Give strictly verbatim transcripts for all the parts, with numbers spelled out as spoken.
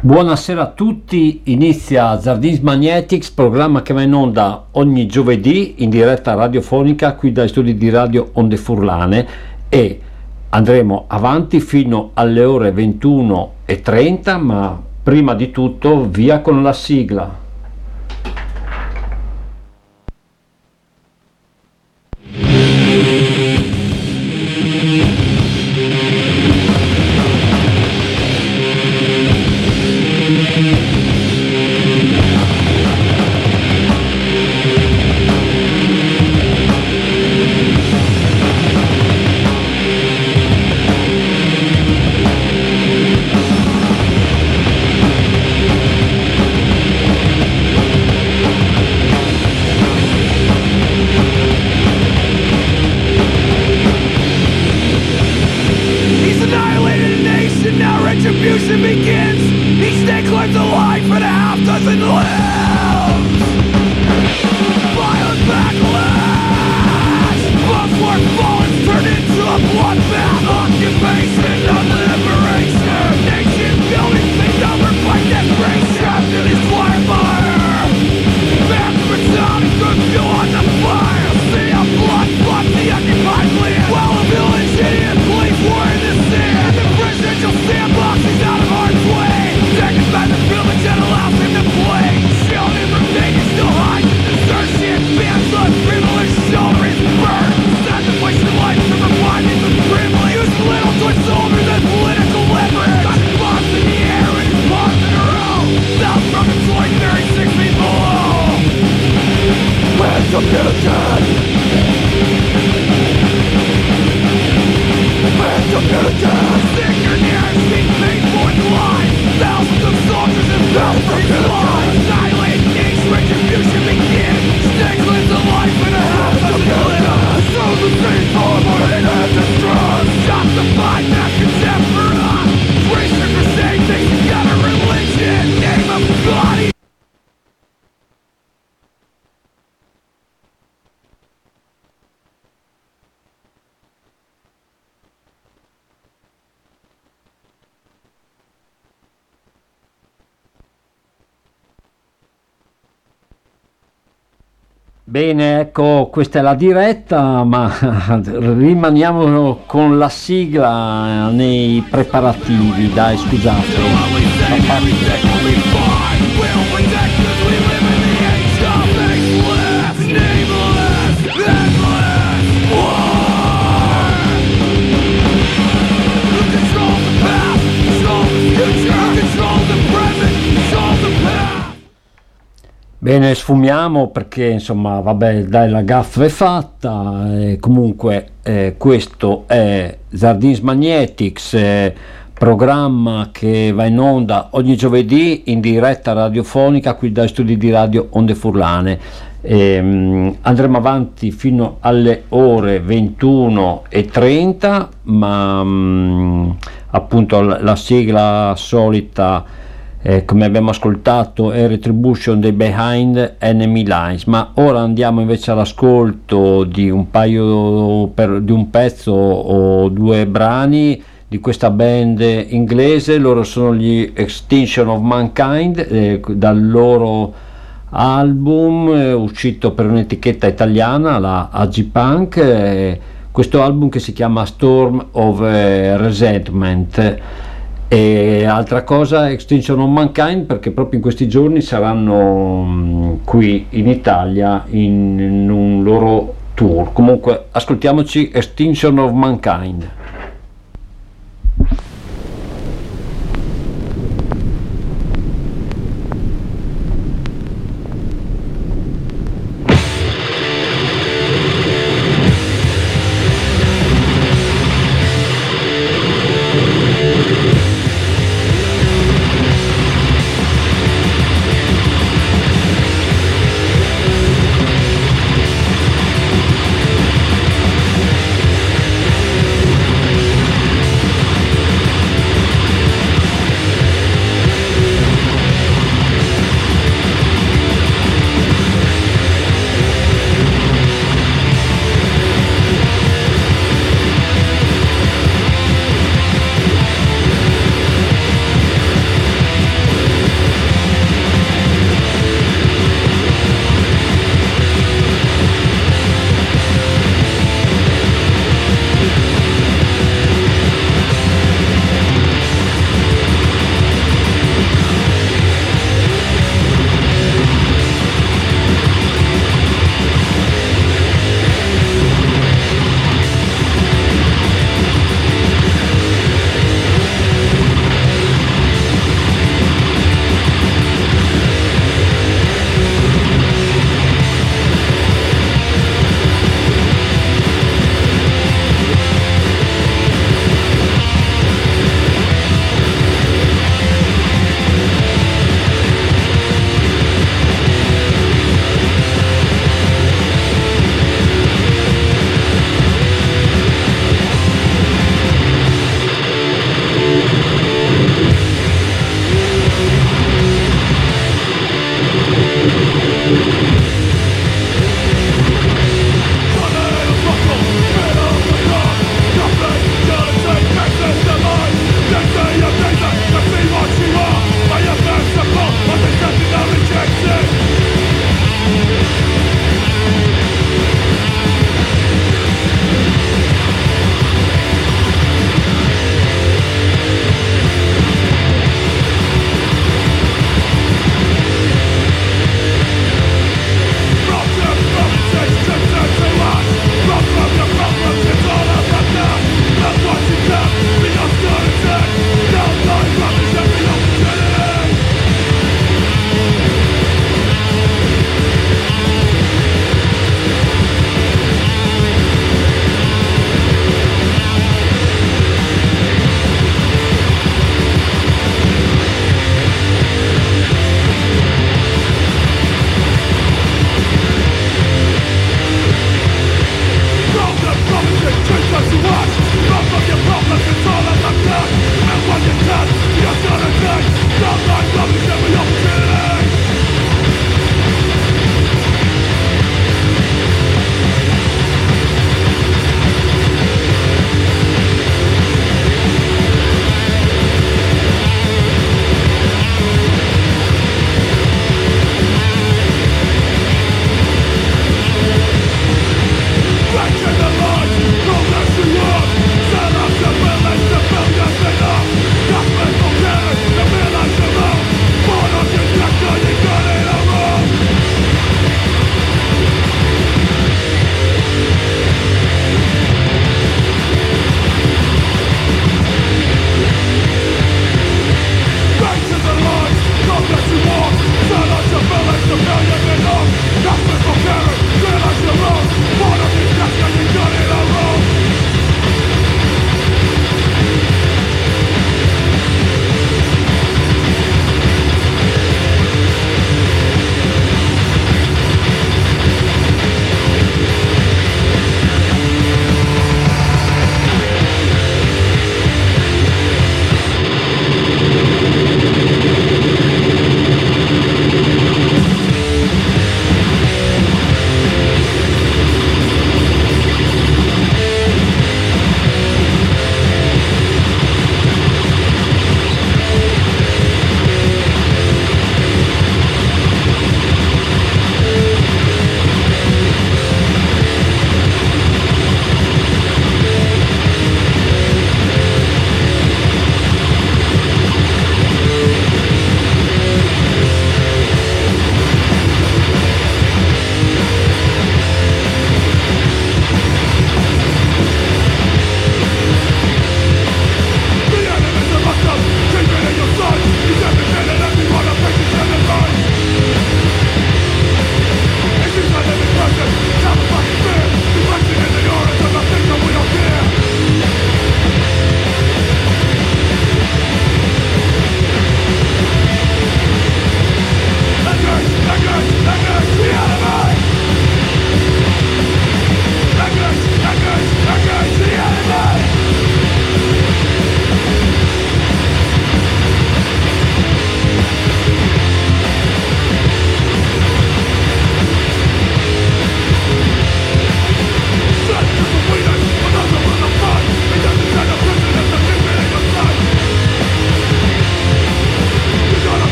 Buonasera a tutti, inizia Zardins Magnetics, programma che va in onda ogni giovedì in diretta radiofonica qui dai studi di Radio Onde Furlane, e andremo avanti fino alle ore ventuno e trenta, ma prima di tutto via con la sigla. Bene, ecco, questa è la diretta, ma rimaniamo con la sigla nei preparativi, dai, scusate. Bene, sfumiamo perché insomma vabbè, dai, la gaffa è fatta. E comunque eh, questo è Zardins Magnetics, eh, programma che va in onda ogni giovedì in diretta radiofonica qui dai studi di Radio Onde Furlane. E, mh, andremo avanti fino alle ore ventuno e trenta, ma mh, appunto la, la sigla solita, Eh, come abbiamo ascoltato, è Retribution dei Behind Enemy Lines, ma ora andiamo invece all'ascolto di un paio per, di un pezzo o due brani di questa band inglese. Loro sono gli Extinction of Mankind, eh, dal loro album eh, uscito per un'etichetta italiana, la A G Punk, eh, questo album che si chiama Storm of eh, Resentment. E altra cosa, Extinction of Mankind, perché proprio in questi giorni saranno mh, qui in Italia in, in un loro tour. Comunque ascoltiamoci Extinction of Mankind. We'll be right back.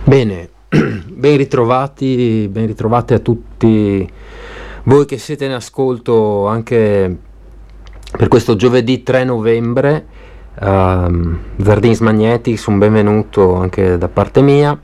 Bene, ben ritrovati, ben ritrovati a tutti voi che siete in ascolto anche per questo giovedì tre novembre. uh, Zardins Magnetics, un benvenuto anche da parte mia,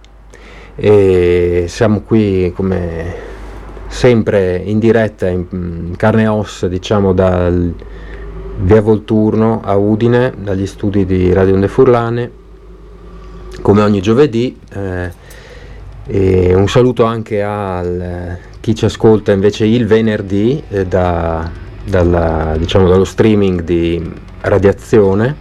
e siamo qui come sempre in diretta, in carne e ossa, diciamo, dal via Volturno a Udine, dagli studi di Radio Onde Furlane, come ogni giovedì. eh, e un saluto anche a chi ci ascolta invece il venerdì eh, da, dalla, diciamo, dallo streaming di Radiazione,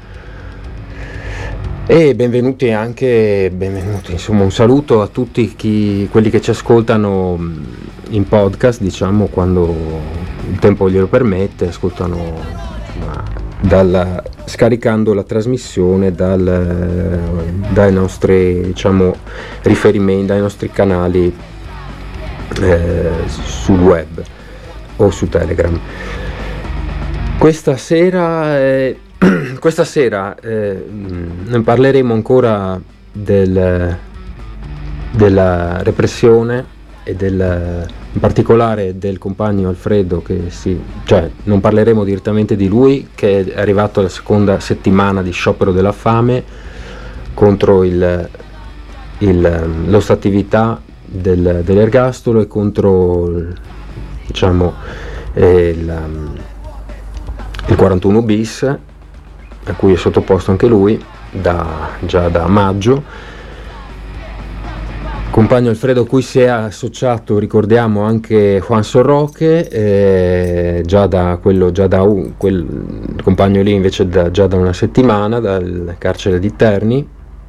e benvenuti anche benvenuti insomma un saluto a tutti chi, quelli che ci ascoltano in podcast, diciamo, quando il tempo glielo permette, ascoltano insomma, dal, scaricando la trasmissione dal, dai nostri, diciamo, riferimenti, dai nostri canali eh, sul web o su Telegram. Questa sera, eh, questa sera eh, ne parleremo ancora del, della repressione e del, in particolare del compagno Alfredo, che si, cioè non parleremo direttamente di lui, che è arrivato alla seconda settimana di sciopero della fame contro il, il, l'ostatività del, dell'ergastolo e contro, diciamo, eh, il, il quarantuno bis, a cui è sottoposto anche lui da, già da maggio. Compagno Alfredo, a cui si è associato, ricordiamo, anche Juan Sorroche, eh, già da quello, già da un, quel compagno lì invece da, già da una settimana dal carcere di Terni,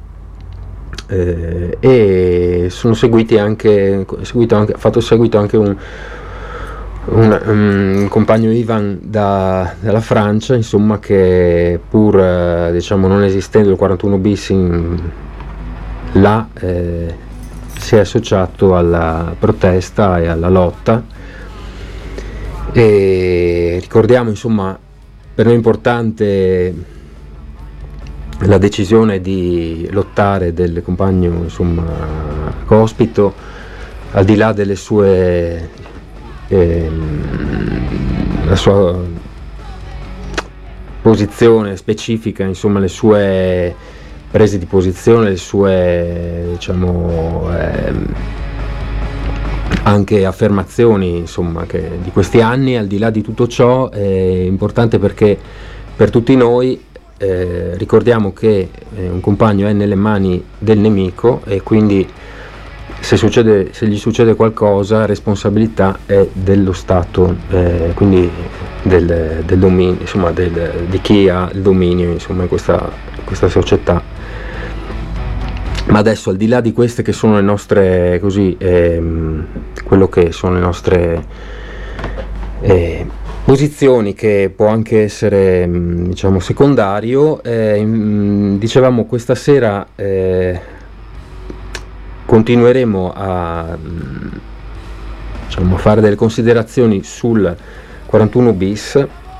eh, e sono seguiti anche, seguito anche fatto seguito anche un, un, un compagno Ivan da, dalla Francia, insomma, che pur eh, diciamo non esistendo il quarantuno bis in, là, eh, si è associato alla protesta e alla lotta. E ricordiamo, insomma, per noi importante la decisione di lottare del compagno, insomma, Cospito, al di là delle sue eh, la sua posizione specifica, insomma, le sue prese di posizione, le sue, diciamo, ehm, anche affermazioni, insomma, che di questi anni. Al di là di tutto ciò è importante perché per tutti noi eh, ricordiamo che eh, un compagno è nelle mani del nemico, e quindi se, succede, se gli succede qualcosa, responsabilità è dello Stato, eh, quindi del, del dominio, insomma, del, di chi ha il dominio, insomma, in questa, in questa società. Ma adesso, al di là di queste che sono le nostre, così, ehm, quello che sono le nostre eh, posizioni, che può anche essere, diciamo, secondario, eh, dicevamo questa sera eh, continueremo a, diciamo, fare delle considerazioni sul quarantuno bis,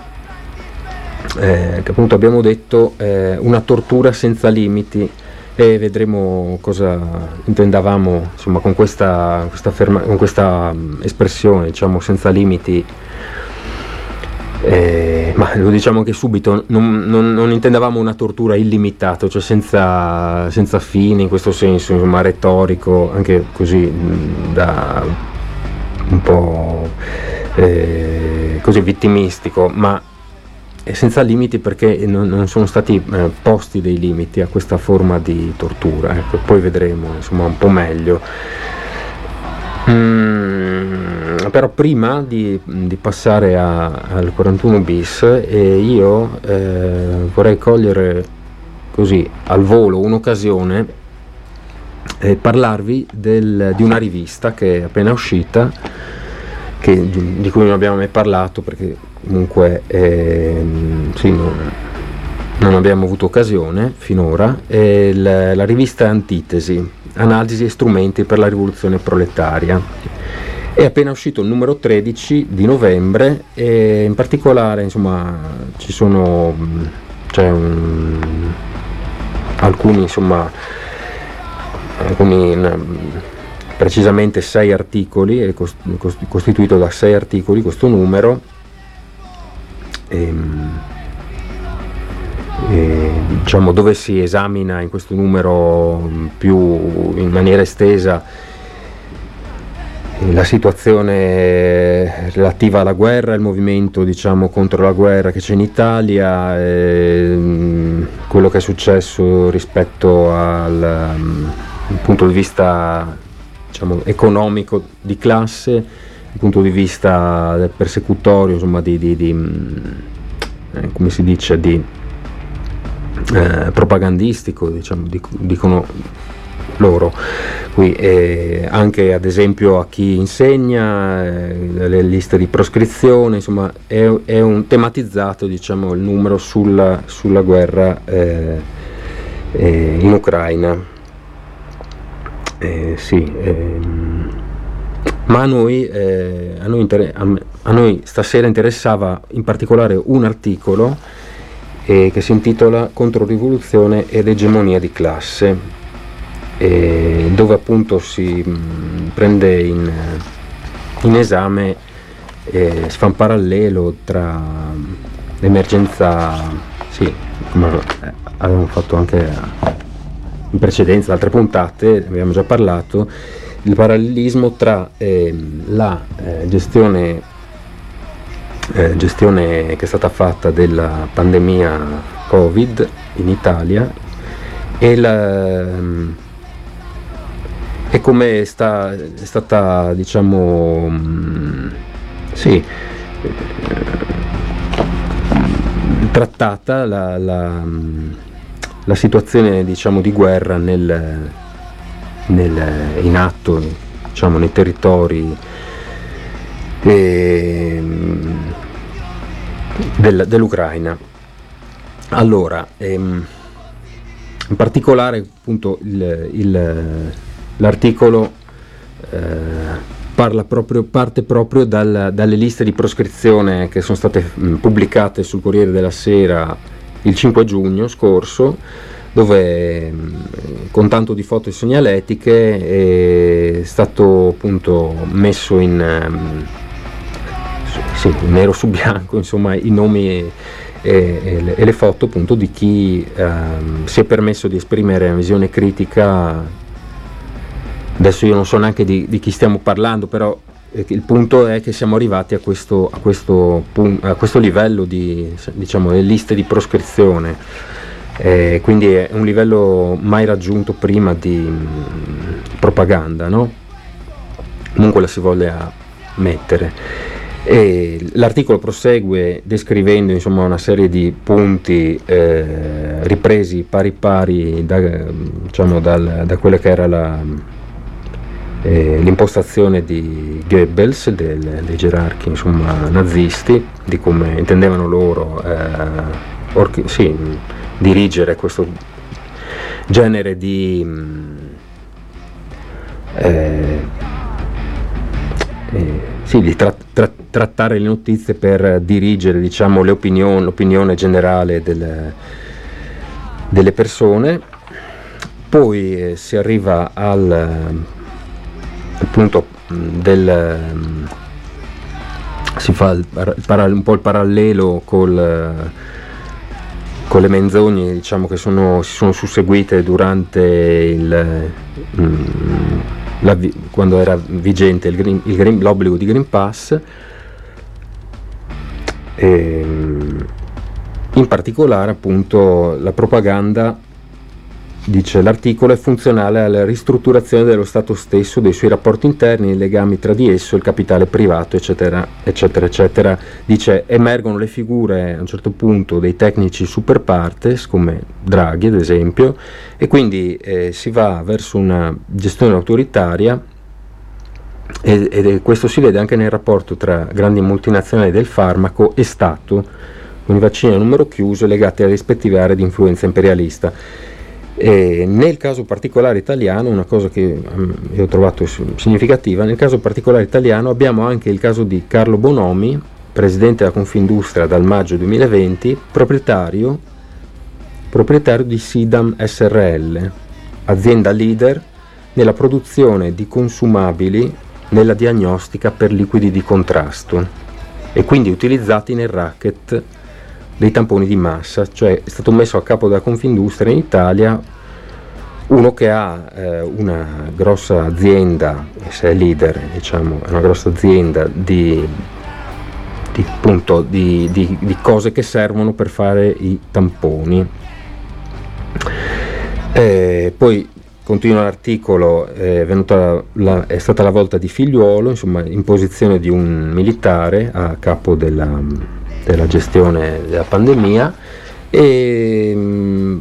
eh, che appunto abbiamo detto eh, una tortura senza limiti, e vedremo cosa intendavamo, insomma, con questa, questa, ferma, con questa espressione, diciamo, senza limiti. Eh, ma lo diciamo anche subito, non, non, non intendavamo una tortura illimitata, cioè senza, senza fine, in questo senso, insomma, retorico, anche così da un po' eh, così vittimistico, ma senza limiti perché non, non sono stati eh, posti dei limiti a questa forma di tortura, ecco. Poi vedremo, insomma, un po' meglio. Mm, però prima di, di passare a, al quarantuno bis, eh, io eh, vorrei cogliere così al volo un'occasione e parlarvi del, di una rivista che è appena uscita, che, di, di cui non abbiamo mai parlato perché comunque eh, sì, non, non abbiamo avuto occasione finora. È la, la rivista Antitesi, analisi e strumenti per la rivoluzione proletaria. È appena uscito il numero tredici di novembre, e in particolare, insomma, ci sono c'è un, alcuni, insomma, con in, precisamente sei articoli, è costituito da sei articoli questo numero, e, e, diciamo, dove si esamina in questo numero più in maniera estesa la situazione relativa alla guerra, il movimento, diciamo, contro la guerra che c'è in Italia, ehm, quello che è successo rispetto al, um, dal punto di vista, diciamo, economico di classe, dal punto di vista del persecutorio, insomma, di, di, di eh, come si dice, di eh, propagandistico, diciamo, dicono loro qui, eh, anche ad esempio a chi insegna, eh, le liste di proscrizione, insomma è, è un tematizzato, diciamo, il numero sulla, sulla guerra eh, eh, in Ucraina, eh, sì, ehm, ma a noi, eh, a, noi inter- a, a noi stasera interessava in particolare un articolo eh, che si intitola Controrivoluzione ed egemonia di classe, E dove appunto si mh, prende in, in esame, eh, si fa un parallelo tra l'emergenza, sì, come eh, avevamo fatto anche in precedenza, altre puntate, abbiamo già parlato, il parallelismo tra eh, la eh, gestione, eh, gestione che è stata fatta della pandemia Covid in Italia e la e come sta, è stata, diciamo, mh, sì, eh, trattata la, la, la situazione, diciamo, di guerra nel, nel, in atto, diciamo, nei territori eh, del, dell'Ucraina. Allora, ehm, in particolare appunto il, il l'articolo eh, parla proprio, parte proprio dal, dalle liste di proscrizione che sono state mh, pubblicate sul Corriere della Sera il cinque giugno scorso, dove mh, con tanto di foto e segnaletiche è stato appunto messo in, mh, sì, nero su bianco, insomma, i nomi e, e, le, e le foto appunto di chi ehm, si è permesso di esprimere una visione critica. Adesso io non so neanche di, di chi stiamo parlando, però eh, il punto è che siamo arrivati a questo, a questo, a questo livello di, diciamo, le liste di proscrizione, eh, quindi è un livello mai raggiunto prima di mh, propaganda, no? Comunque la si voglia mettere. E l'articolo prosegue descrivendo, insomma, una serie di punti eh, ripresi pari pari da, diciamo, dal, da quella che era la Eh, l'impostazione di Goebbels, del, dei gerarchi, insomma, nazisti, di come intendevano loro eh, or- sì, dirigere questo genere di eh, eh, sì, di tra- tra- trattare le notizie per dirigere, diciamo, le opinioni, l'opinione generale del, delle persone. Poi eh, si arriva al appunto del si fa il para, un po' il parallelo col, con le menzogne, diciamo, che sono, si sono susseguite durante il la, quando era vigente il green, il green, l'obbligo di Green Pass, e in particolare appunto la propaganda, dice l'articolo, è funzionale alla ristrutturazione dello Stato stesso, dei suoi rapporti interni, i legami tra di esso, il capitale privato, eccetera, eccetera, eccetera. Dice, emergono le figure a un certo punto dei tecnici super partes, come Draghi ad esempio, e quindi eh, si va verso una gestione autoritaria, e, e questo si vede anche nel rapporto tra grandi multinazionali del farmaco e Stato, con i vaccini a numero chiuso legati alle rispettive aree di influenza imperialista. E nel caso particolare italiano, una cosa che um, io ho trovato significativa, nel caso particolare italiano abbiamo anche il caso di Carlo Bonomi, presidente della Confindustria dal maggio duemilaventi, proprietario, proprietario di Sidam S R L, azienda leader nella produzione di consumabili nella diagnostica per liquidi di contrasto e quindi utilizzati nel racket dei tamponi di massa, cioè è stato messo a capo della Confindustria in Italia uno che ha eh, una grossa azienda, se è leader, diciamo, è una grossa azienda di, di, appunto, di, di, di cose che servono per fare i tamponi. Eh, poi continua l'articolo, è, venuta la, è stata la volta di Figliuolo, insomma, in posizione di un militare a capo della, della gestione della pandemia, e,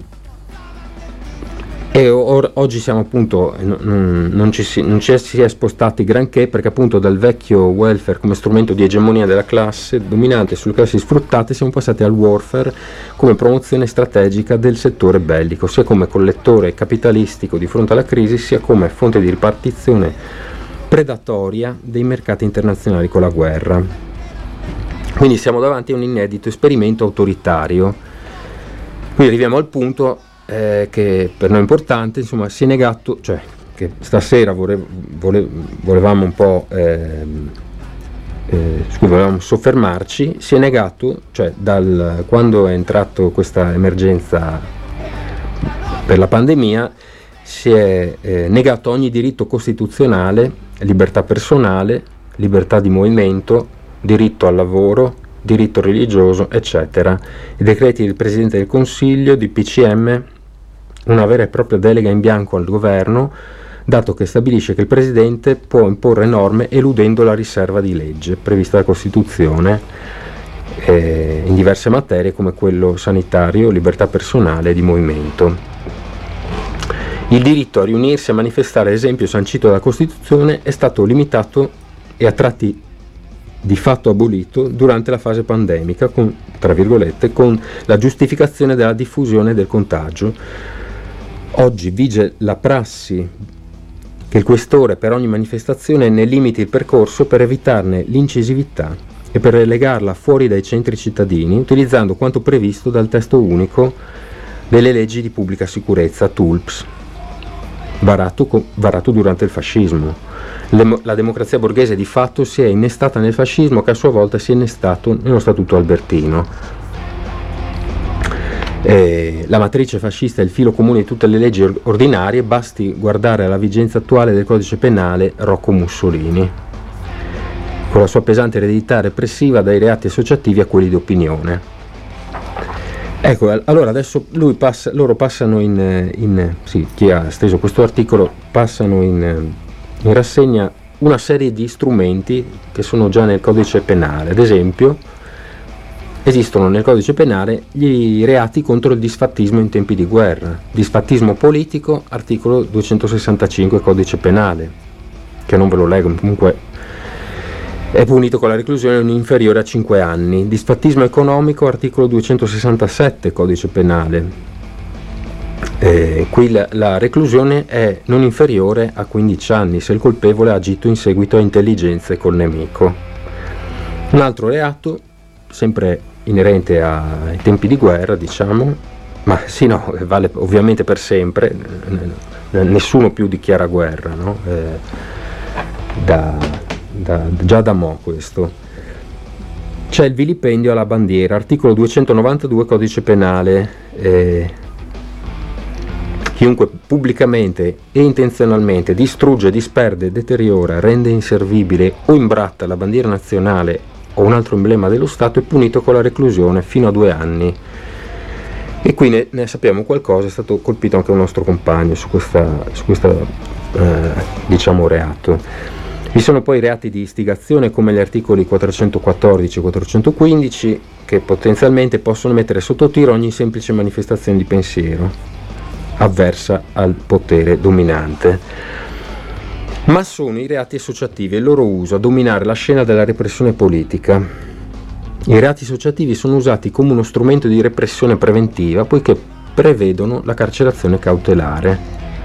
e or, oggi siamo appunto, non, non, ci si, non ci si è spostati granché, perché appunto dal vecchio welfare come strumento di egemonia della classe dominante sulle classi sfruttate siamo passati al warfare come promozione strategica del settore bellico, sia come collettore capitalistico di fronte alla crisi, sia come fonte di ripartizione predatoria dei mercati internazionali con la guerra. Quindi siamo davanti a un inedito esperimento autoritario. Qui arriviamo al punto eh, che per noi è importante, insomma, si è negato, cioè che stasera vole, vole, volevamo un po' eh, eh, scusa, volevamo soffermarci, si è negato, cioè dal quando è entrato questa emergenza per la pandemia, si è eh, negato ogni diritto costituzionale, libertà personale, libertà di movimento, diritto al lavoro, diritto religioso, eccetera. I decreti del Presidente del Consiglio, di P C M, una vera e propria delega in bianco al governo, dato che stabilisce che il Presidente può imporre norme eludendo la riserva di legge prevista dalla Costituzione eh, in diverse materie come quello sanitario, libertà personale e di movimento. Il diritto a riunirsi e a manifestare, ad esempio sancito dalla Costituzione, è stato limitato e a tratti di fatto abolito durante la fase pandemica, con, tra virgolette, con la giustificazione della diffusione del contagio. Oggi vige la prassi che il questore per ogni manifestazione ne limiti il percorso per evitarne l'incisività e per relegarla fuori dai centri cittadini, utilizzando quanto previsto dal testo unico delle leggi di pubblica sicurezza, T U L P S, varato, varato durante il fascismo. Le, la democrazia borghese di fatto si è innestata nel fascismo, che a sua volta si è innestato nello Statuto Albertino. Eh, la matrice fascista è il filo comune di tutte le leggi ordinarie, basti guardare alla vigenza attuale del codice penale Rocco Mussolini, con la sua pesante eredità repressiva dai reati associativi a quelli di opinione. Ecco, allora adesso lui passa, loro passano in, in sì, chi ha steso questo articolo, passano in, in rassegna una serie di strumenti che sono già nel codice penale. Ad esempio, esistono nel codice penale gli reati contro il disfattismo in tempi di guerra, disfattismo politico, articolo duecentosessantacinque codice penale, che non ve lo leggo, comunque è punito con la reclusione non inferiore a cinque anni. Disfattismo economico, articolo duecentosessantasette codice penale, eh, qui la, la reclusione è non inferiore a quindici anni se il colpevole ha agito in seguito a intelligenze col nemico. Un altro reato, sempre inerente ai tempi di guerra, diciamo, ma sì, no, vale ovviamente per sempre, nessuno più dichiara guerra, no? eh, da, da, già da mo' questo. C'è il vilipendio alla bandiera, articolo duecentonovantadue codice penale, eh, chiunque pubblicamente e intenzionalmente distrugge, disperde, deteriora, rende inservibile o imbratta la bandiera nazionale o un altro emblema dello Stato è punito con la reclusione fino a due anni. E qui ne, ne sappiamo qualcosa, è stato colpito anche un nostro compagno su questa, su questa eh, diciamo reato. Vi sono poi reati di istigazione come gli articoli quattrocentoquattordici e quattrocentoquindici, che potenzialmente possono mettere sotto tiro ogni semplice manifestazione di pensiero avversa al potere dominante. Ma sono i reati associativi e il loro uso a dominare la scena della repressione politica. I reati associativi sono usati come uno strumento di repressione preventiva, poiché prevedono la carcerazione cautelare.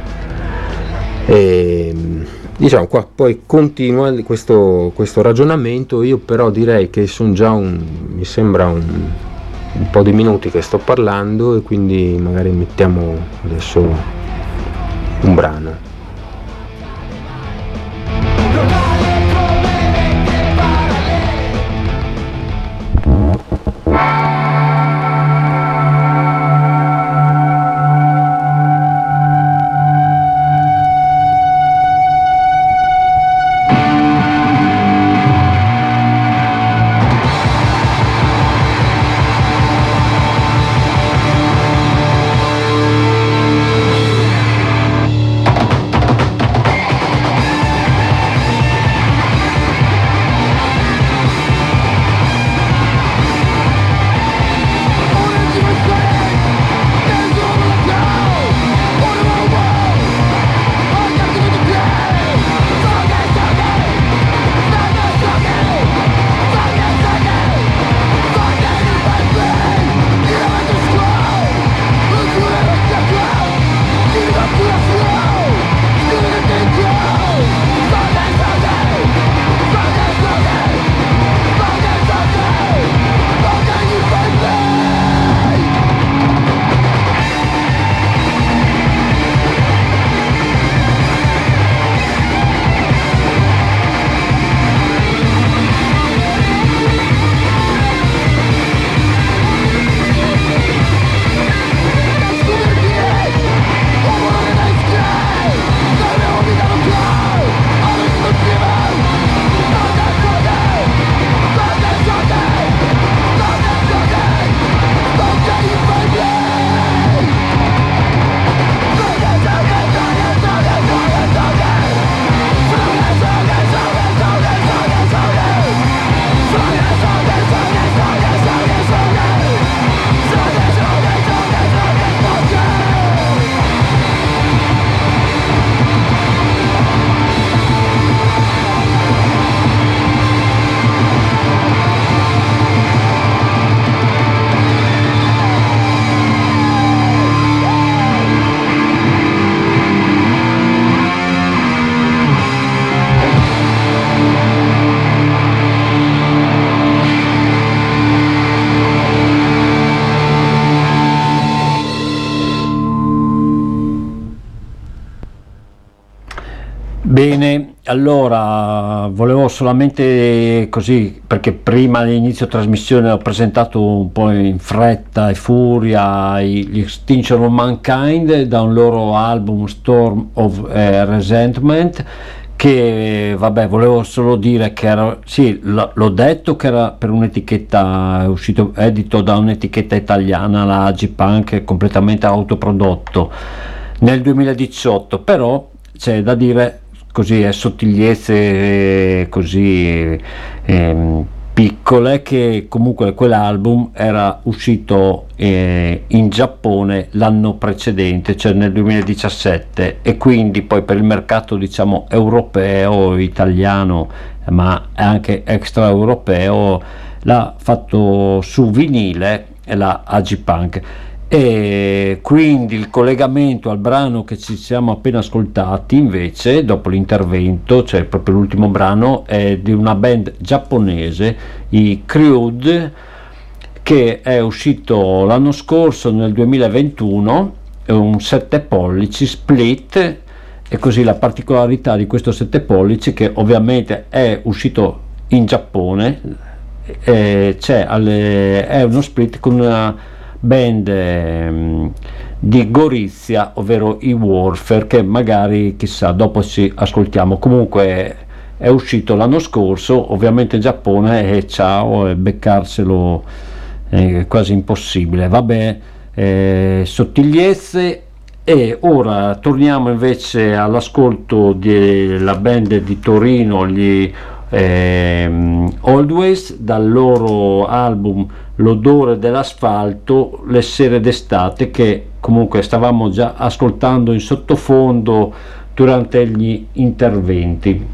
E, diciamo, qua poi continua questo, questo ragionamento. Io però direi che sono già un, mi sembra un, un po' di minuti che sto parlando, e quindi magari mettiamo adesso un brano. Bene, allora volevo solamente così, perché prima all'inizio trasmissione ho presentato un po' in fretta e furia gli Extinction of Mankind da un loro album Storm of eh, Resentment, che vabbè, volevo solo dire che era, sì, l- l'ho detto che era per un'etichetta, è uscito edito da un'etichetta italiana, la Agipunk, completamente autoprodotto nel duemiladiciotto, però c'è da dire così, è sottigliezze così ehm, piccole, che comunque quell'album era uscito eh, in Giappone l'anno precedente, cioè nel duemiladiciassette, e quindi poi per il mercato diciamo europeo, italiano, ma anche extraeuropeo, l'ha fatto su vinile la Agipunk. E quindi il collegamento al brano che ci siamo appena ascoltati, invece, dopo l'intervento, cioè proprio l'ultimo brano, è di una band giapponese, i Crude, che è uscito l'anno scorso nel duemilaventuno, è un sette pollici split, e così la particolarità di questo sette pollici, che ovviamente è uscito in Giappone, eh, c'è alle, è uno split con una band ehm, di Gorizia, ovvero i Warfare, che magari chissà dopo ci ascoltiamo. Comunque è uscito l'anno scorso, ovviamente in Giappone, e ciao, e beccarselo è quasi impossibile. Vabbè, eh, sottigliezze. E ora torniamo invece all'ascolto della band di Torino, gli ehm, Always, dal loro album L'odore dell'asfalto, le sere d'estate, che comunque stavamo già ascoltando in sottofondo durante gli interventi.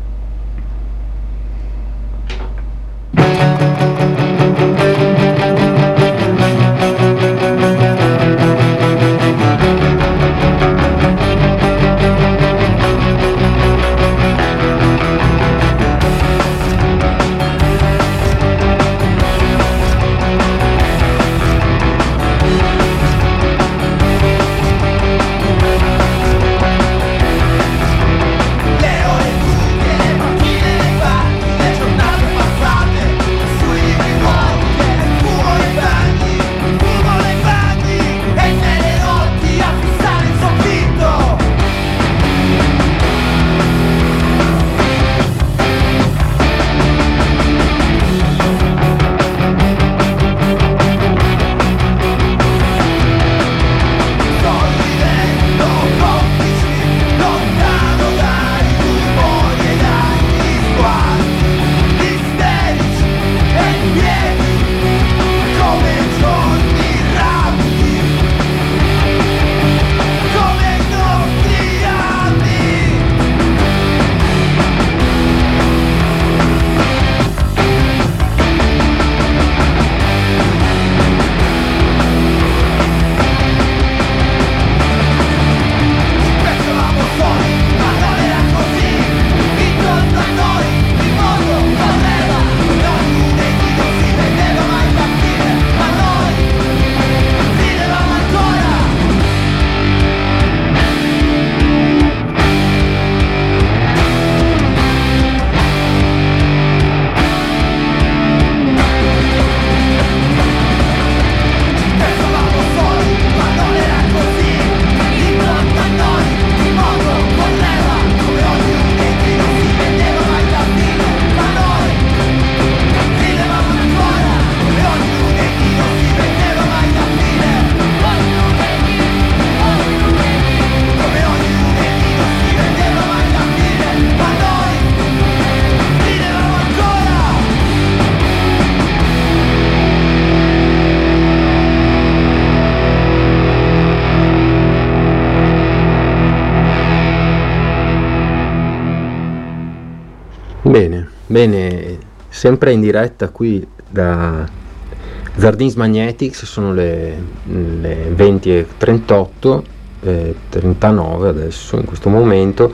Bene, bene, sempre in diretta qui da Zardins Magnetics, sono le, le venti e trentotto, eh, trentanove adesso in questo momento,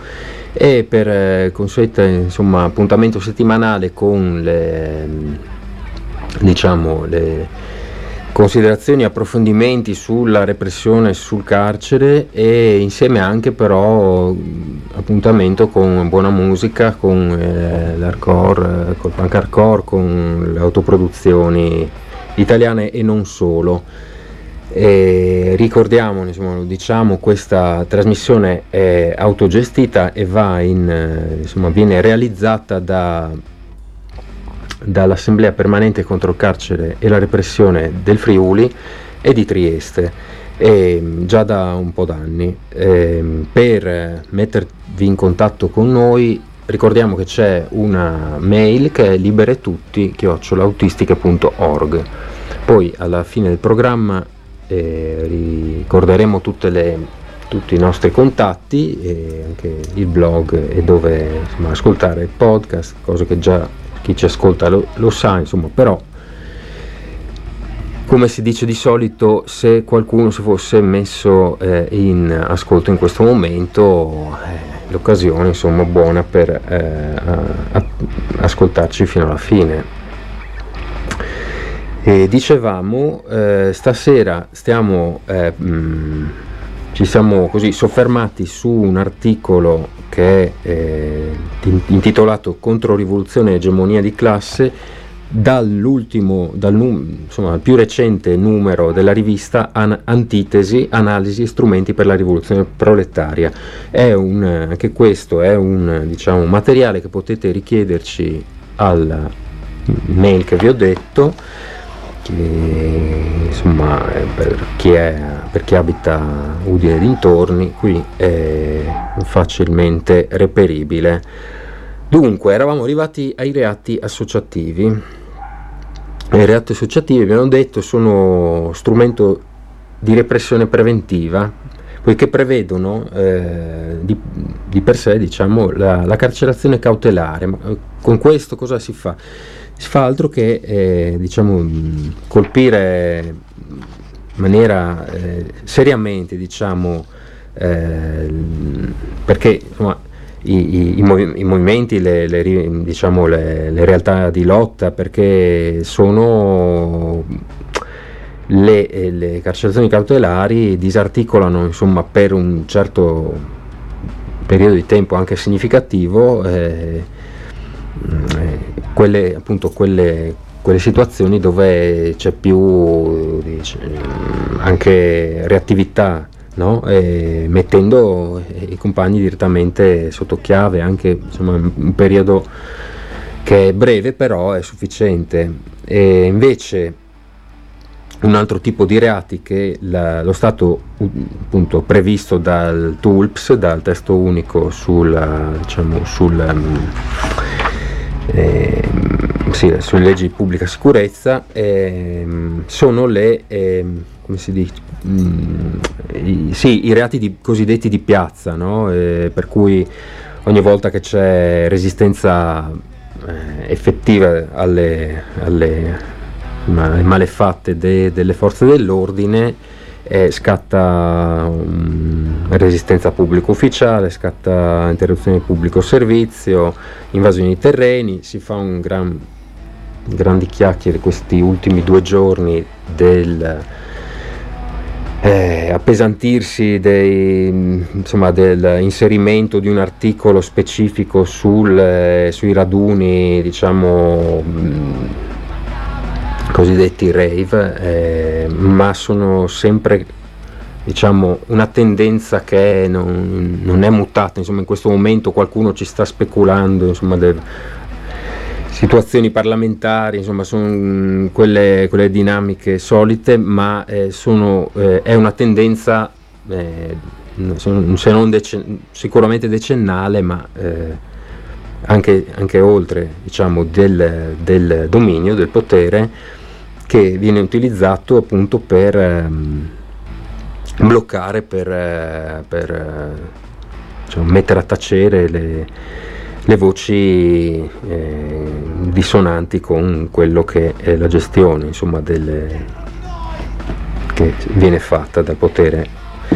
e per eh, consueto insomma appuntamento settimanale con le, diciamo le considerazioni, approfondimenti sulla repressione, sul carcere, e insieme anche però appuntamento con buona musica, con eh, l'hardcore, col punk hardcore, con le autoproduzioni italiane e non solo. E ricordiamo, insomma, lo diciamo, questa trasmissione è autogestita e va in, insomma, viene realizzata da dall'Assemblea Permanente contro il carcere e la repressione del Friuli e di Trieste, e già da un po' d'anni. E per mettervi in contatto con noi ricordiamo che c'è una mail che è liberetutti chiocciola autistica punto org. Poi alla fine del programma eh, ricorderemo tutte le, tutti i nostri contatti e anche il blog e dove, insomma, ascoltare il podcast, cosa che già chi ci ascolta lo, lo sa, insomma. Però, come si dice di solito, se qualcuno si fosse messo eh, in ascolto in questo momento, eh, l'occasione, insomma, buona per eh, a, a, ascoltarci fino alla fine. E dicevamo, eh, stasera stiamo eh, mh, ci siamo così soffermati su un articolo che è eh, intitolato Controrivoluzione e egemonia di classe, dall'ultimo, dal insomma, dal più recente numero della rivista An- Antitesi, analisi e strumenti per la rivoluzione proletaria. È un, anche questo è un, diciamo, materiale che potete richiederci alla mail che vi ho detto, che insomma per chi, è, per chi abita Udine e dintorni, qui è facilmente reperibile. Dunque, eravamo arrivati ai reati associativi. I reati associativi, abbiamo detto, sono strumento di repressione preventiva, poiché prevedono eh, di, di per sé, diciamo, la, la carcerazione cautelare. Ma con questo cosa si fa? Si fa altro che eh, diciamo colpire in maniera eh, seriamente, diciamo, eh, perché insomma i, i, i, movi- i movimenti, le, le, diciamo, le, le realtà di lotta, perché sono le, le carcerazioni cautelari disarticolano, insomma, per un certo periodo di tempo anche significativo eh, quelle, appunto, quelle, quelle situazioni dove c'è più, dice, anche reattività, no? E mettendo i compagni direttamente sotto chiave, anche, insomma, un periodo che è breve però è sufficiente. E invece un altro tipo di reati che la, lo Stato, appunto, previsto dal T U L P S, dal testo unico sul, diciamo, sul Eh, sì, sulle leggi di pubblica sicurezza, eh, sono le eh, come si dice mh, i, sì, i reati di, cosiddetti di piazza, no? Eh, per cui ogni volta che c'è resistenza eh, effettiva alle, alle, alle malefatte de, delle forze dell'ordine, Eh, scatta um, resistenza pubblico ufficiale, scatta interruzione di pubblico servizio, invasione di terreni. Si fa un gran grandi chiacchiere questi ultimi due giorni del eh, appesantirsi dei, insomma, del inserimento di un articolo specifico sul, eh, sui raduni, diciamo, mh, cosiddetti rave, eh, ma sono sempre, diciamo, una tendenza che non, non è mutata. Insomma, in questo momento qualcuno ci sta speculando, insomma, del, situazioni parlamentari, insomma, sono quelle, quelle dinamiche solite, ma eh, sono, eh, è una tendenza eh, se non decen- sicuramente decennale, ma eh, anche, anche oltre, diciamo, del, del dominio, del potere, che viene utilizzato appunto per ehm, bloccare, per, eh, per eh, diciamo, mettere a tacere le, le voci eh, dissonanti con quello che è la gestione, insomma, delle, che viene fatta dal potere.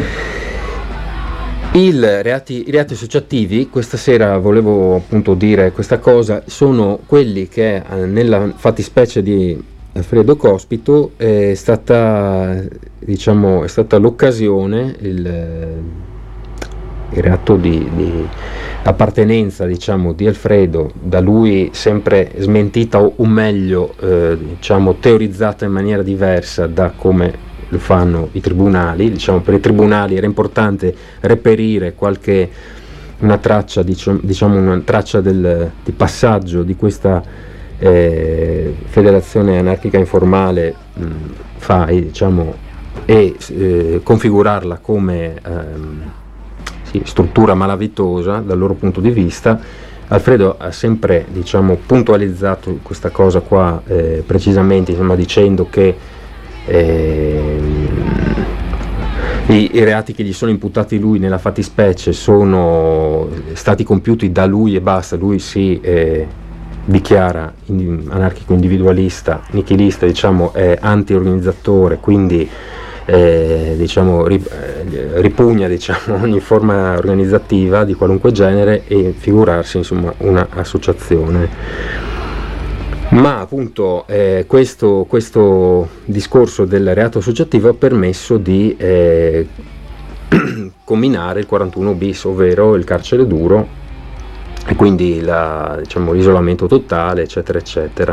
Il reati, I reati associativi, questa sera volevo appunto dire questa cosa, sono quelli che eh, nella fattispecie di Alfredo Cospito è stata, diciamo, è stata l'occasione, il, il reato di, di appartenenza, diciamo, di Alfredo, da lui sempre smentita o, o meglio eh, diciamo teorizzata in maniera diversa da come lo fanno i tribunali. Diciamo, per i tribunali era importante reperire qualche una traccia, diciamo, diciamo una traccia del, di passaggio di questa eh, federazione anarchica informale mh, F A I, diciamo, e eh, configurarla come ehm, sì, struttura malavitosa dal loro punto di vista. Alfredo ha sempre, diciamo, puntualizzato questa cosa qua eh, precisamente, insomma, dicendo che eh, i, i reati che gli sono imputati lui nella fattispecie sono stati compiuti da lui e basta. Lui si eh, dichiara in, anarchico individualista, nichilista, diciamo, è anti-organizzatore, quindi eh, diciamo, ripugna, diciamo, ogni forma organizzativa di qualunque genere, e figurarsi, insomma, una associazione. Ma appunto eh, questo, questo discorso del reato associativo ha permesso di eh, combinare il quarantuno bis, ovvero il carcere duro, e quindi la, diciamo, l'isolamento totale, eccetera eccetera.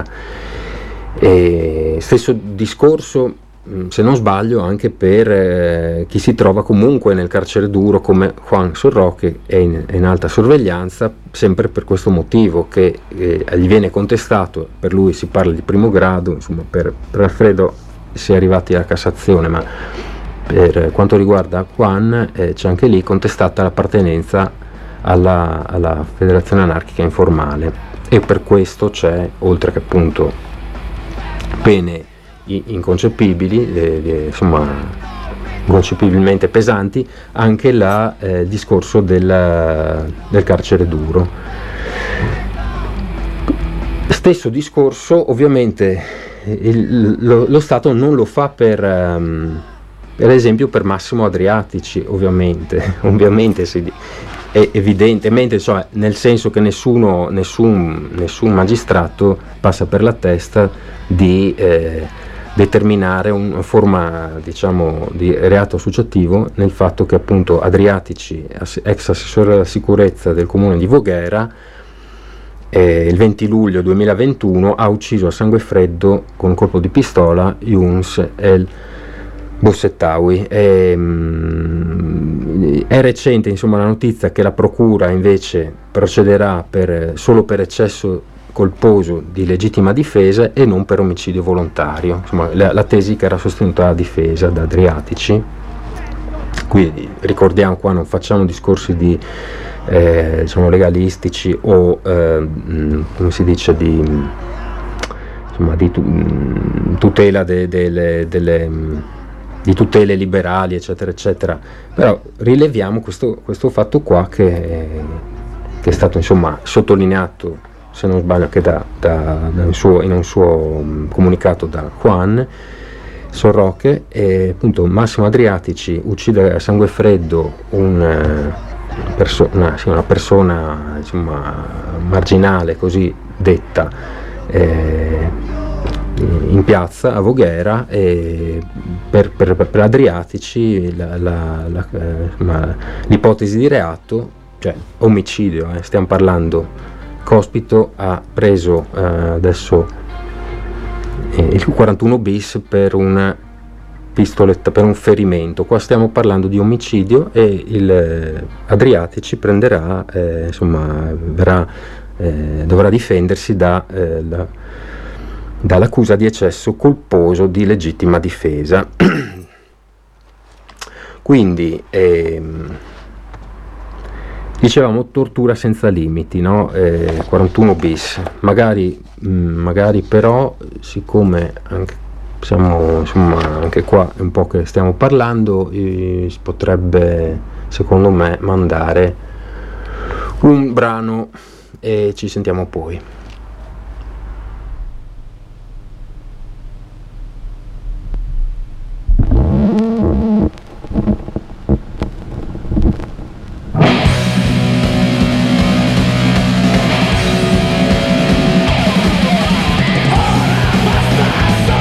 E stesso discorso, se non sbaglio, anche per eh, chi si trova comunque nel carcere duro come Juan Sorrò, che è in, è in alta sorveglianza, sempre per questo motivo che eh, gli viene contestato. Per lui si parla di primo grado, insomma, per, per Alfredo si è arrivati alla Cassazione, ma per quanto riguarda Juan eh, c'è anche lì contestata l'appartenenza alla, alla federazione anarchica informale, e per questo c'è, oltre che appunto pene inconcepibili, eh, eh, insomma inconcepibilmente pesanti, anche il eh, discorso del, del carcere duro. Stesso discorso, ovviamente il, lo, lo Stato non lo fa per, um, per esempio per Massimo Adriatici, ovviamente, ovviamente si, è evidentemente, cioè, nel senso che nessuno, nessun, nessun magistrato passa per la testa di eh, determinare una forma, diciamo, di reato associativo, nel fatto che appunto Adriatici, ex assessore alla sicurezza del comune di Voghera, eh, il venti luglio duemilaventuno ha ucciso a sangue freddo con un colpo di pistola Younes El Bossettawi. E, mh, è recente, insomma, la notizia che la procura invece procederà per, solo per eccesso colposo di legittima difesa e non per omicidio volontario, insomma, la, la tesi che era sostenuta dalla difesa da Adriatici. Qui ricordiamo, qua non facciamo discorsi di eh, diciamo legalistici o eh, come si dice di, insomma, di tutela de, de, delle di tutele liberali, eccetera eccetera, però rileviamo questo, questo fatto qua che, che è stato, insomma, sottolineato, se non sbaglio, che da, da, da un suo, in un suo comunicato da Juan Sorroche. E appunto Massimo Adriatici uccide a sangue freddo un, perso- una, sì, una persona, insomma, marginale, così detta, eh, in piazza a Voghera, e per, per, per Adriatici la, la, la, eh, l'ipotesi di reato, cioè omicidio, eh, stiamo parlando. Cospito ha preso eh, adesso eh, il quarantuno bis per una pistoletta, per un ferimento. Qua stiamo parlando di omicidio, e il eh, Adriatici prenderà, eh, insomma, verrà, eh, dovrà difendersi da, eh, la, dall'accusa di eccesso colposo di legittima difesa. Quindi ehm, dicevamo tortura senza limiti, no? eh, quarantuno bis, magari, mh, magari però, siccome anche, siamo, insomma, anche qua è un po' che stiamo parlando, eh, si potrebbe, secondo me, mandare un brano e ci sentiamo poi. Ora basta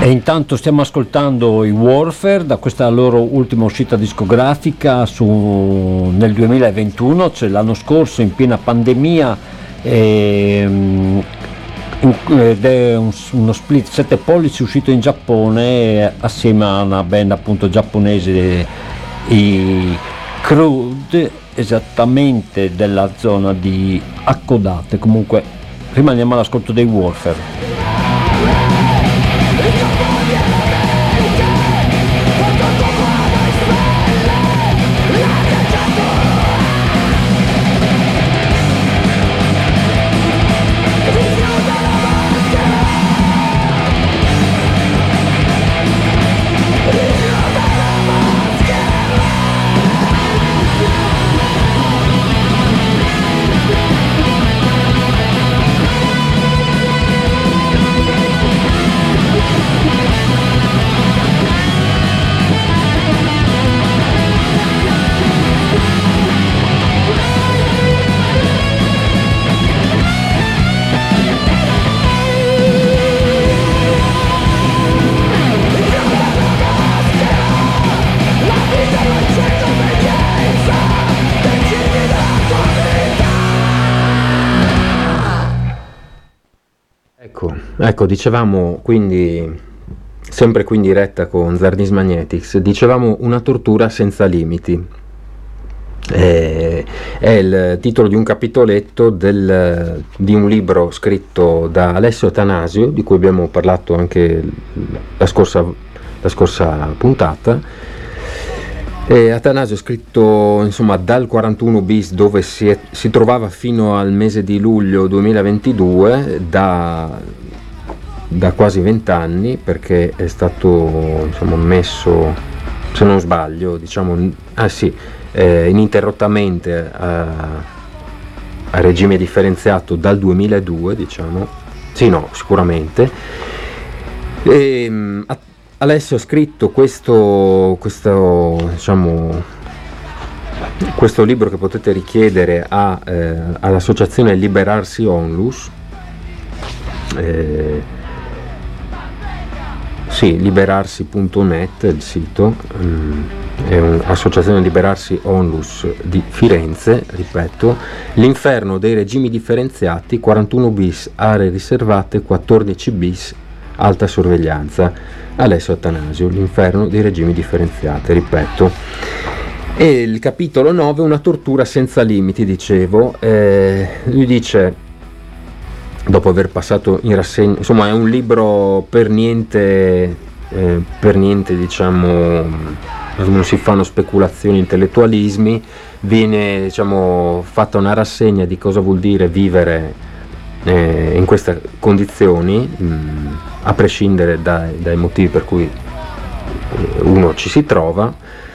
E intanto stiamo ascoltando i Warfare da questa loro ultima uscita discografica su, nel duemilaventuno, cioè l'anno scorso in piena pandemia, e, ed è un, uno split sette pollici uscito in Giappone assieme a una band appunto giapponese, i Crude, esattamente della zona di Hakodate. Comunque rimaniamo all'ascolto dei Warfare. Ecco, dicevamo quindi, sempre qui in diretta con Zardins Magnetics, dicevamo una tortura senza limiti. Eh, è il titolo di un capitoletto del, di un libro scritto da Alessio Attanasio, di cui abbiamo parlato anche la scorsa, la scorsa puntata. E Attanasio ha scritto insomma dal quarantuno bis, dove si, è, si trovava fino al mese di luglio duemilaventidue, da da quasi vent'anni, perché è stato insomma messo, se non sbaglio, diciamo, ah sì, eh, ininterrottamente a, a regime differenziato dal duemiladue, diciamo, sì, no, sicuramente. E, a, Alessio ha scritto questo, questo, diciamo, questo libro che potete richiedere a, eh, all'associazione Liberarsi Onlus. Eh, Sì, liberarsi punto net è il sito, um, è un'associazione Liberarsi Onlus di Firenze, ripeto, l'inferno dei regimi differenziati, quarantuno bis, aree riservate, quattordici bis, alta sorveglianza. Alessio Attanasio, l'inferno dei regimi differenziati, ripeto. E il capitolo nove, una tortura senza limiti, dicevo, eh, lui dice, dopo aver passato in rassegna, insomma è un libro per niente, eh, per niente diciamo, non si fanno speculazioni, intellettualismi, viene diciamo fatta una rassegna di cosa vuol dire vivere eh, in queste condizioni, mh, a prescindere dai, dai motivi per cui uno ci si trova.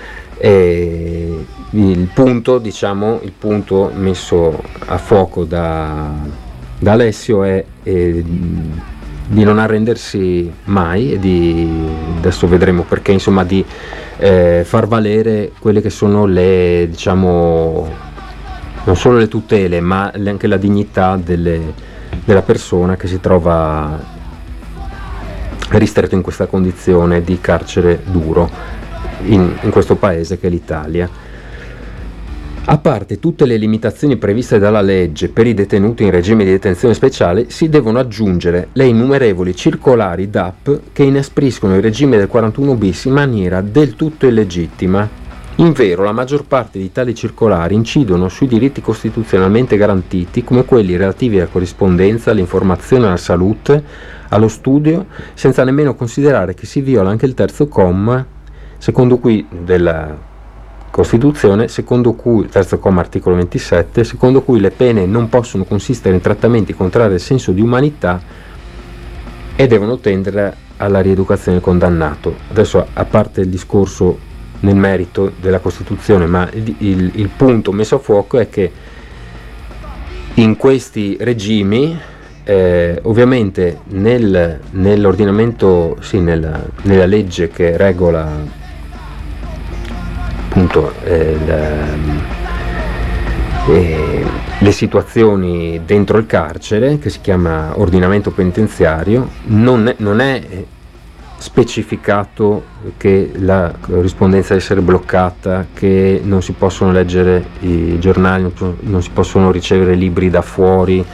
E il punto, diciamo, il punto messo a fuoco da da Alessio è eh, di non arrendersi mai, e di, adesso vedremo perché, insomma, di eh, far valere quelle che sono le, diciamo, non solo le tutele, ma anche la dignità delle, della persona che si trova ristretto in questa condizione di carcere duro in, in questo paese che è l'Italia. A parte tutte le limitazioni previste dalla legge per i detenuti in regime di detenzione speciale, si devono aggiungere le innumerevoli circolari D A P che inaspriscono il regime del quarantuno bis in maniera del tutto illegittima. Invero, la maggior parte di tali circolari incidono sui diritti costituzionalmente garantiti, come quelli relativi alla corrispondenza, all'informazione, alla salute, allo studio, senza nemmeno considerare che si viola anche il terzo comma, secondo cui della Costituzione, secondo cui, terzo comma articolo ventisette, secondo cui le pene non possono consistere in trattamenti contrari al senso di umanità e devono tendere alla rieducazione del condannato. Adesso, a parte il discorso nel merito della Costituzione, ma il, il, il punto messo a fuoco è che in questi regimi, eh, ovviamente nel, nell'ordinamento, sì, nella, nella legge che regola appunto eh, le, eh, le situazioni dentro il carcere, che si chiama ordinamento penitenziario, non è, non è specificato che la corrispondenza deve essere bloccata, che non si possono leggere i giornali, non si possono ricevere libri da fuori,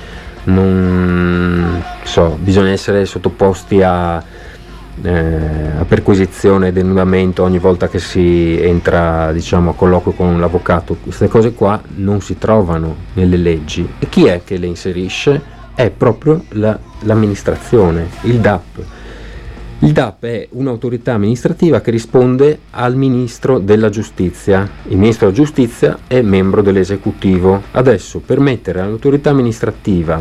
non so, bisogna essere sottoposti a, eh, a perquisizione e denudamento ogni volta che si entra, diciamo, a colloquio con l'avvocato. Queste cose qua non si trovano nelle leggi, e chi è che le inserisce? È proprio la, l'amministrazione, il D A P. Il D A P è un'autorità amministrativa che risponde al Ministro della Giustizia. Il Ministro della Giustizia è membro dell'esecutivo. Adesso, per mettere all'autorità amministrativa,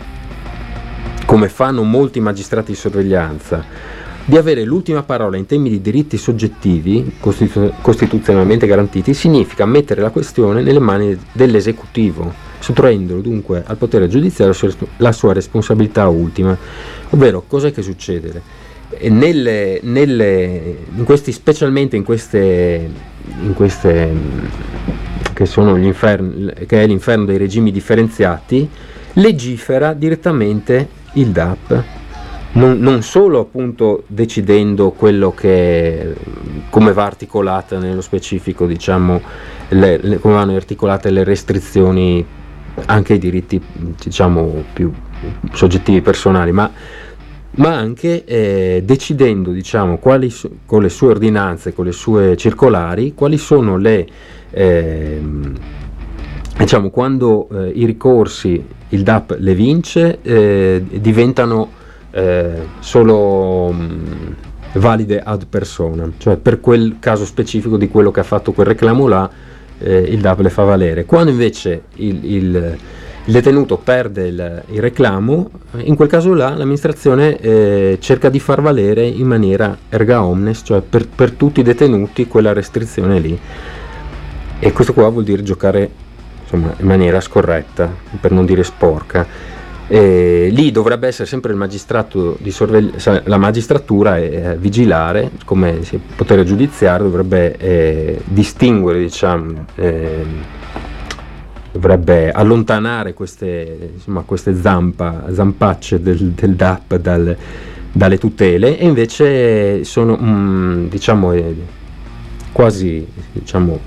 come fanno molti magistrati di sorveglianza, di avere l'ultima parola in temi di diritti soggettivi costitu- costituzionalmente garantiti, significa mettere la questione nelle mani dell'esecutivo, sottraendolo dunque al potere giudiziario la sua responsabilità ultima. Ovvero, cos'è che succede? E nelle, nelle, in questi, specialmente in queste, in queste che sono gli inferni, che è l'inferno dei regimi differenziati, legifera direttamente il D A P, non, non solo appunto decidendo quello che, come va articolata nello specifico, diciamo, le, le, come vanno articolate le restrizioni anche ai diritti, diciamo, più soggettivi personali, ma ma anche eh, decidendo, diciamo, quali so, con le sue ordinanze, con le sue circolari, quali sono le, eh, diciamo, quando eh, i ricorsi il D A P le vince, eh, diventano eh, solo mh, valide ad personam, cioè per quel caso specifico di quello che ha fatto quel reclamo là, eh, il D A P le fa valere. Quando invece il, il il detenuto perde il, il reclamo, in quel caso là l'amministrazione eh, cerca di far valere in maniera erga omnes, cioè per, per tutti i detenuti quella restrizione lì, e questo qua vuol dire giocare, insomma, in maniera scorretta, per non dire sporca. E lì dovrebbe essere sempre il magistrato di sorveglianza, la magistratura e vigilare, come il potere giudiziario dovrebbe eh, distinguere, diciamo, eh, dovrebbe allontanare queste, insomma, queste zampa, zampacce del, del D A P dal, dalle tutele, e invece sono mh, diciamo eh, quasi, diciamo,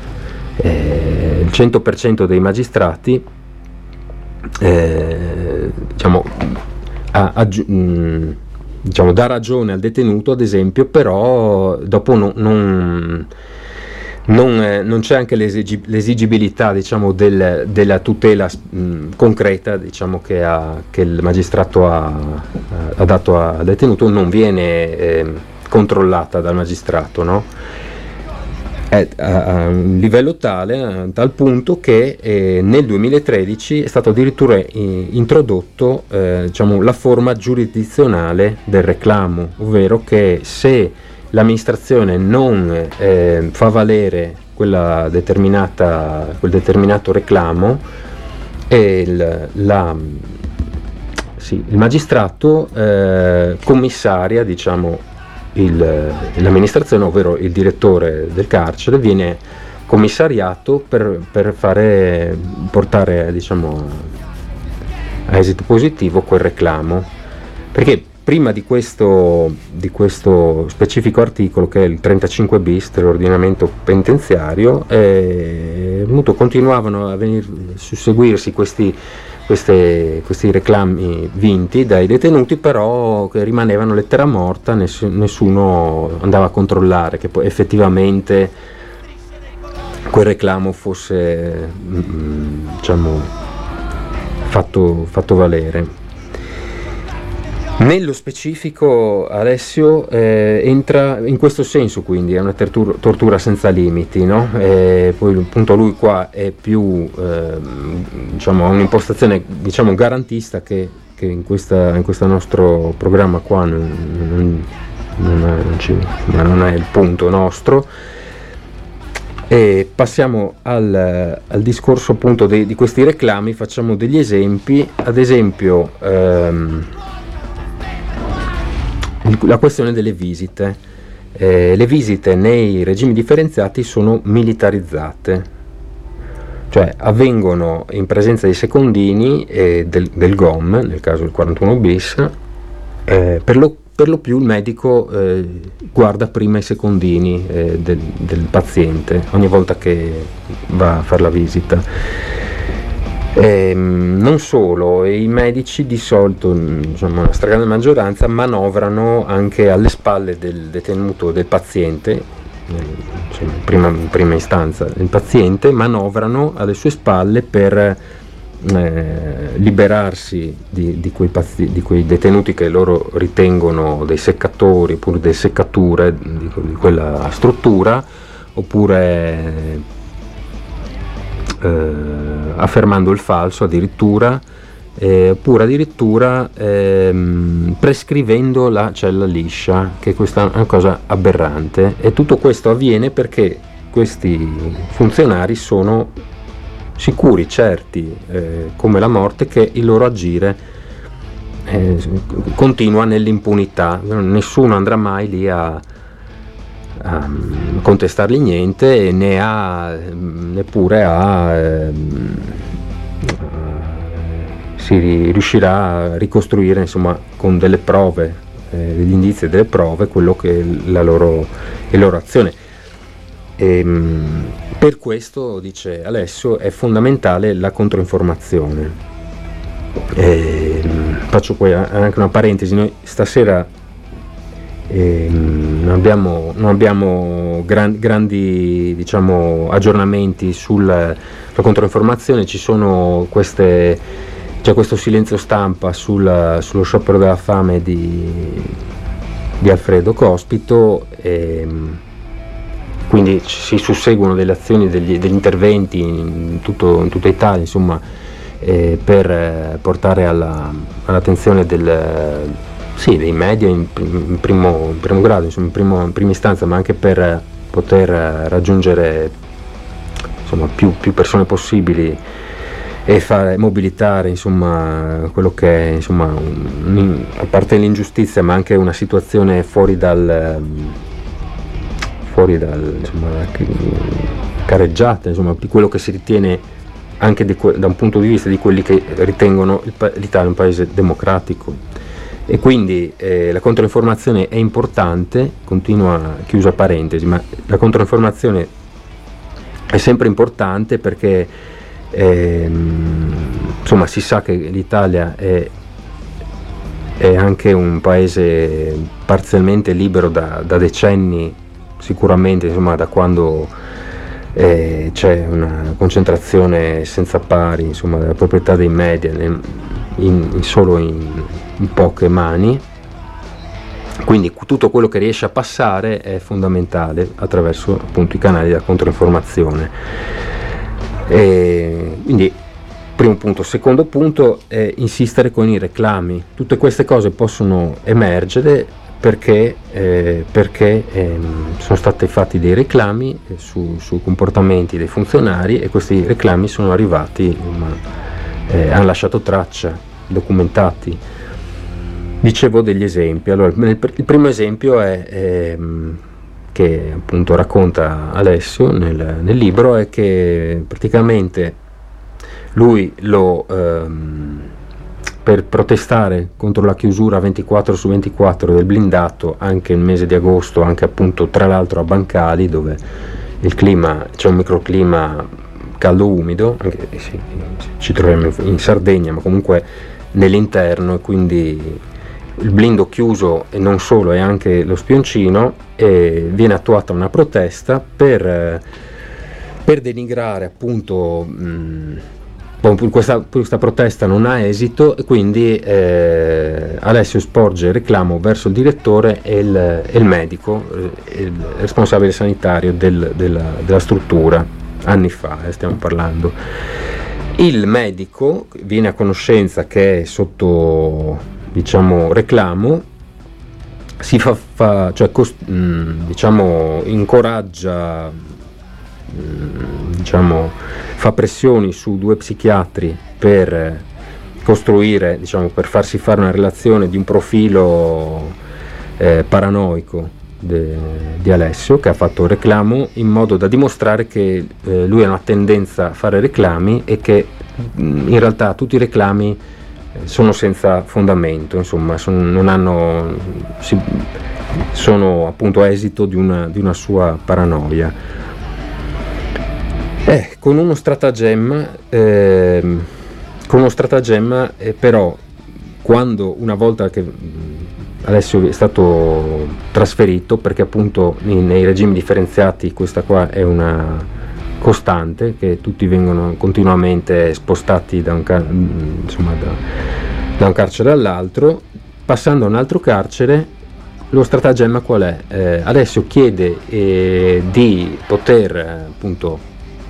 eh, il cento per cento dei magistrati eh, diciamo, a, a, mh, diciamo, dà ragione al detenuto, ad esempio, però dopo no, non Non, eh, non c'è anche l'esigi- l'esigibilità, diciamo, del, della tutela mh, concreta, diciamo, che, ha, che il magistrato ha, ha dato al detenuto, non viene eh, controllata dal magistrato, no? È a, a un livello tale, a tal punto che eh, nel duemilatredici è stato addirittura eh, introdotto eh, diciamo, la forma giurisdizionale del reclamo, ovvero che se l'amministrazione non eh, fa valere quella determinata, quel determinato reclamo, e il, la, sì, il magistrato eh, commissaria, diciamo, il, l'amministrazione, ovvero il direttore del carcere, viene commissariato per, per fare, portare, diciamo, a esito positivo quel reclamo, perché prima di questo, di questo specifico articolo, che è il trentacinque bis dell'ordinamento penitenziario, eh, appunto, continuavano a venire, susseguirsi questi, queste, questi reclami vinti dai detenuti, però che rimanevano lettera morta, ness- nessuno andava a controllare che poi effettivamente quel reclamo fosse mm, diciamo, fatto, fatto valere. Nello specifico, Alessio, eh, entra in questo senso, quindi è una tortura, tortura senza limiti, no? E poi appunto lui qua è più, eh, diciamo, ha un'impostazione, diciamo, garantista che, che in questa in questo nostro programma qua non, non, non, è, non, ci, non è il punto nostro. E passiamo al, al discorso appunto di, di questi reclami, facciamo degli esempi, ad esempio ehm, la questione delle visite. Eh, le visite nei regimi differenziati sono militarizzate, cioè avvengono in presenza dei secondini e del, del G O M, nel caso del quarantuno bis, eh, per, lo, per lo più il medico eh, guarda prima i secondini eh, del, del paziente ogni volta che va a fare la visita. Eh, non solo, i medici di solito, diciamo, la stragrande maggioranza, manovrano anche alle spalle del detenuto, del paziente, insomma, in prima, in prima istanza il paziente, manovrano alle sue spalle per Eh, liberarsi di, di, quei pazi- di quei detenuti che loro ritengono dei seccatori oppure delle seccature di, di quella struttura, oppure eh, affermando il falso addirittura, eh, oppure addirittura ehm, prescrivendo la cella liscia, che questa è una cosa aberrante, e tutto questo avviene perché questi funzionari sono sicuri, certi, eh, come la morte, che il loro agire eh, continua nell'impunità. Nessuno andrà mai lì a, a contestargli niente, e né a, neppure a, eh, si riuscirà a ricostruire, insomma, con delle prove, eh, degli indizi e delle prove, quello che è la loro, la loro azione. E, per questo, dice Alessio, è fondamentale la controinformazione. E, faccio poi anche una parentesi: noi stasera eh, non abbiamo, non abbiamo gran, grandi, diciamo, aggiornamenti sulla controinformazione. Ci sono queste, c'è questo silenzio stampa sul, sullo sciopero della fame di, di Alfredo Cospito, e quindi si susseguono delle azioni, degli, degli interventi in, tutto, in tutta Italia, insomma, eh, per eh, portare alla, all'attenzione del, sì, dei media in, in, primo, in primo grado, insomma, in, primo, in prima istanza, ma anche per poter raggiungere, insomma, più, più persone possibili e fare mobilitare, insomma, quello che è, insomma, un, a parte l'ingiustizia, ma anche una situazione fuori dal fuori dal, insomma, careggiata, insomma, di quello che si ritiene anche di que- da un punto di vista di quelli che ritengono il pa- l'Italia un paese democratico. E quindi eh, la controinformazione è importante, continua, chiusa parentesi, ma la controinformazione è sempre importante perché ehm, insomma, si sa che l'Italia è è anche un paese parzialmente libero da, da decenni, sicuramente, insomma, da quando eh, c'è una concentrazione senza pari, insomma, della proprietà dei media in, in, solo in, in poche mani. Quindi tutto quello che riesce a passare è fondamentale attraverso, appunto, i canali della controinformazione. E quindi, primo punto. Secondo punto è insistere con i reclami. Tutte queste cose possono emergere perché, eh, perché ehm, sono stati fatti dei reclami eh, su, su comportamenti dei funzionari, e questi reclami sono arrivati, ma eh, hanno lasciato traccia, documentati. Dicevo degli esempi. Allora, il, il primo esempio è ehm, che appunto racconta Alessio nel, nel libro, è che praticamente lui lo ehm, per protestare contro la chiusura ventiquattro su ventiquattro del blindato anche il mese di agosto, anche appunto tra l'altro a Bancali, dove il clima, c'è un microclima caldo-umido, anche sì, ci troviamo in Sardegna, ma comunque nell'interno, e quindi il blindo chiuso, e non solo, è anche lo spioncino, e viene attuata una protesta per, per denigrare, appunto, mh, Questa, questa protesta non ha esito, e quindi eh, Alessio sporge reclamo verso il direttore e il, e il medico, eh, il responsabile sanitario del, della, della struttura, anni fa, eh, stiamo parlando. Il medico viene a conoscenza che è sotto, diciamo, reclamo, si fa, fa cioè, cost, mh, diciamo, incoraggia, diciamo, fa pressioni su due psichiatri per costruire, diciamo, per farsi fare una relazione di un profilo eh, paranoico de, di Alessio, che ha fatto reclamo, in modo da dimostrare che eh, lui ha una tendenza a fare reclami, e che mh, in realtà tutti i reclami sono senza fondamento, insomma, sono, non hanno, si, sono appunto esito di una, di una sua paranoia. Eh, con uno stratagemma, eh, con uno stratagemma eh, però, quando una volta che Alessio è stato trasferito, perché appunto nei regimi differenziati questa qua è una costante, che tutti vengono continuamente spostati da un, car- insomma, da, da un carcere all'altro, passando a un altro carcere, lo stratagemma qual è? Eh, Alessio chiede eh, di poter eh, appunto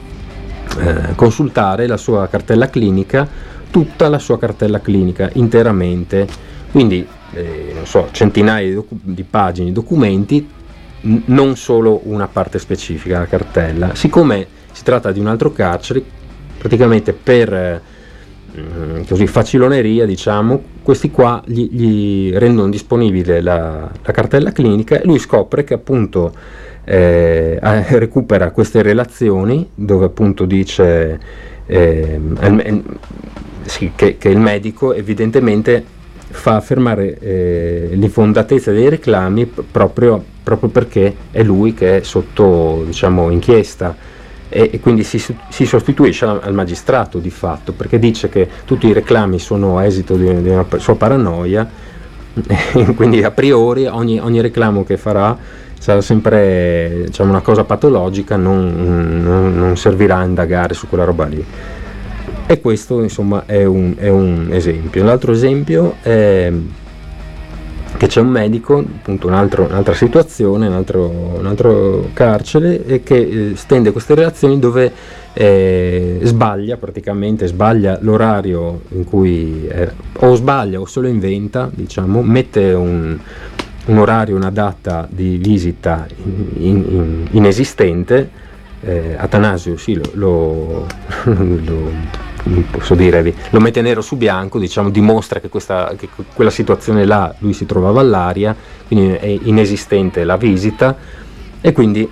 eh, consultare la sua cartella clinica, tutta la sua cartella clinica interamente, quindi eh, non so, centinaia di, docu- di pagine, di documenti, n- non solo una parte specifica della cartella. Siccome si tratta di un altro carcere, praticamente per eh, così faciloneria, diciamo, questi qua gli, gli rendono disponibile la, la cartella clinica, e lui scopre che appunto eh, recupera queste relazioni dove appunto dice eh, eh, sì, che, che il medico evidentemente fa affermare eh, l'infondatezza dei reclami proprio, proprio perché è lui che è sotto, diciamo, inchiesta. E, e quindi si, si sostituisce al, al magistrato di fatto, perché dice che tutti i reclami sono esito di, di una sua paranoia, e quindi a priori ogni, ogni reclamo che farà sarà sempre, diciamo, una cosa patologica, non, non, non servirà a indagare su quella roba lì. E questo insomma è un, è un esempio. L'altro esempio è che c'è un medico, appunto un altro, un'altra situazione, un altro, un altro carcere, e che eh, stende queste relazioni dove eh, sbaglia praticamente, sbaglia l'orario in cui, eh, o sbaglia o se lo inventa, diciamo, mette un, un orario, una data di visita in, in, inesistente. eh, Atanasio sì, lo, lo, lo posso dire, lo mette nero su bianco, diciamo, dimostra che, questa, che quella situazione là lui si trovava all'aria, quindi è inesistente la visita, e quindi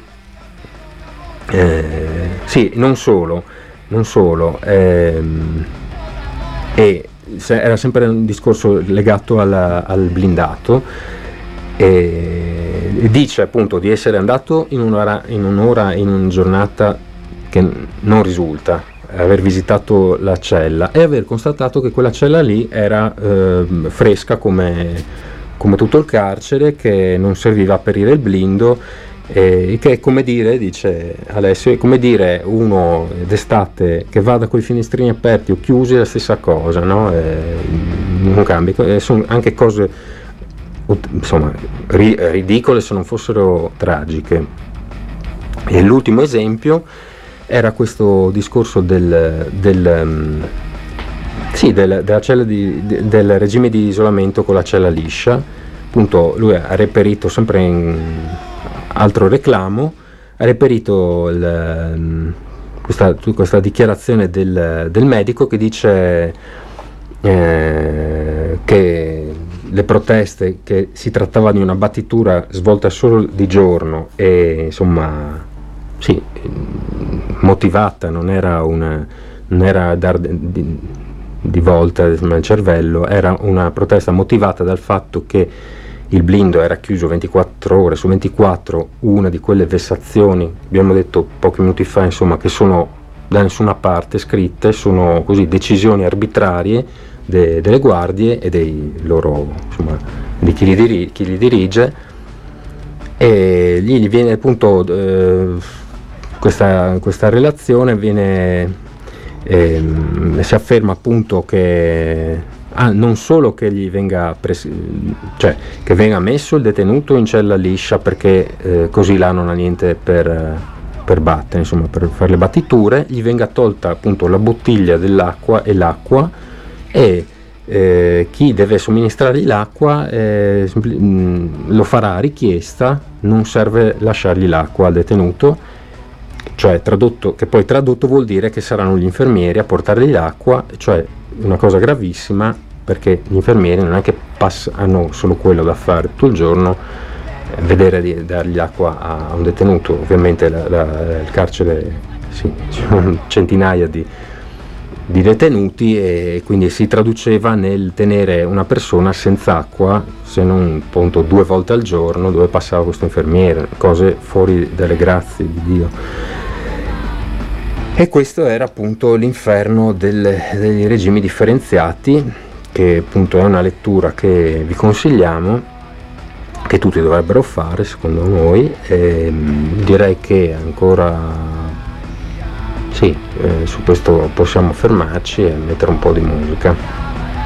eh, sì, non solo, non solo ehm, e era sempre un discorso legato alla, al blindato, e dice appunto di essere andato in un'ora, in un'ora, in una giornata che non risulta, aver visitato la cella e aver constatato che quella cella lì era eh, fresca come, come tutto il carcere, che non serviva a perire il blindo, e che è come dire, dice Alessio, è come dire uno d'estate che vada con i finestrini aperti o chiusi, è la stessa cosa, no? E non cambia, e sono anche cose insomma ri- ridicole se non fossero tragiche. E l'ultimo esempio era questo discorso del, del, um, sì, del, della cella di, de, del regime di isolamento con la cella liscia. Appunto lui ha reperito, sempre in altro reclamo, ha reperito il, um, questa, questa dichiarazione del, del medico che dice eh, che le proteste, che si trattava di una battitura svolta solo di giorno e insomma sì, motivata, non era una, non era dar di, di volta nel cervello, era una protesta motivata dal fatto che il blindo era chiuso ventiquattro ore su ventiquattro, una di quelle vessazioni, abbiamo detto pochi minuti fa, insomma, che sono da nessuna parte scritte, sono così decisioni arbitrarie de, delle guardie e dei loro, insomma, di chi li, diri, chi li dirige, e lì gli viene appunto eh, questa, questa relazione viene eh, si afferma appunto che ah, non solo che gli venga pres- cioè che venga messo il detenuto in cella liscia, perché eh, così là non ha niente per, per battere, insomma, per fare le battiture, gli venga tolta appunto la bottiglia dell'acqua e l'acqua, e eh, chi deve somministrargli l'acqua eh, mh, lo farà a richiesta, non serve lasciargli l'acqua al detenuto, cioè tradotto, che poi tradotto vuol dire che saranno gli infermieri a portargli l'acqua, cioè una cosa gravissima, perché gli infermieri non è che pass- hanno solo quello da fare tutto il giorno, eh, vedere di dargli acqua a, a un detenuto. Ovviamente la, la, il carcere, sì, ci sono centinaia di, di detenuti, e quindi si traduceva nel tenere una persona senza acqua se non appunto due volte al giorno, dove passava questo infermiere, cose fuori dalle grazie di Dio. E questo era appunto l'inferno del, dei regimi differenziati, che appunto è una lettura che vi consigliamo, che tutti dovrebbero fare secondo noi, e direi che ancora sì, eh, su questo possiamo fermarci e mettere un po' di musica.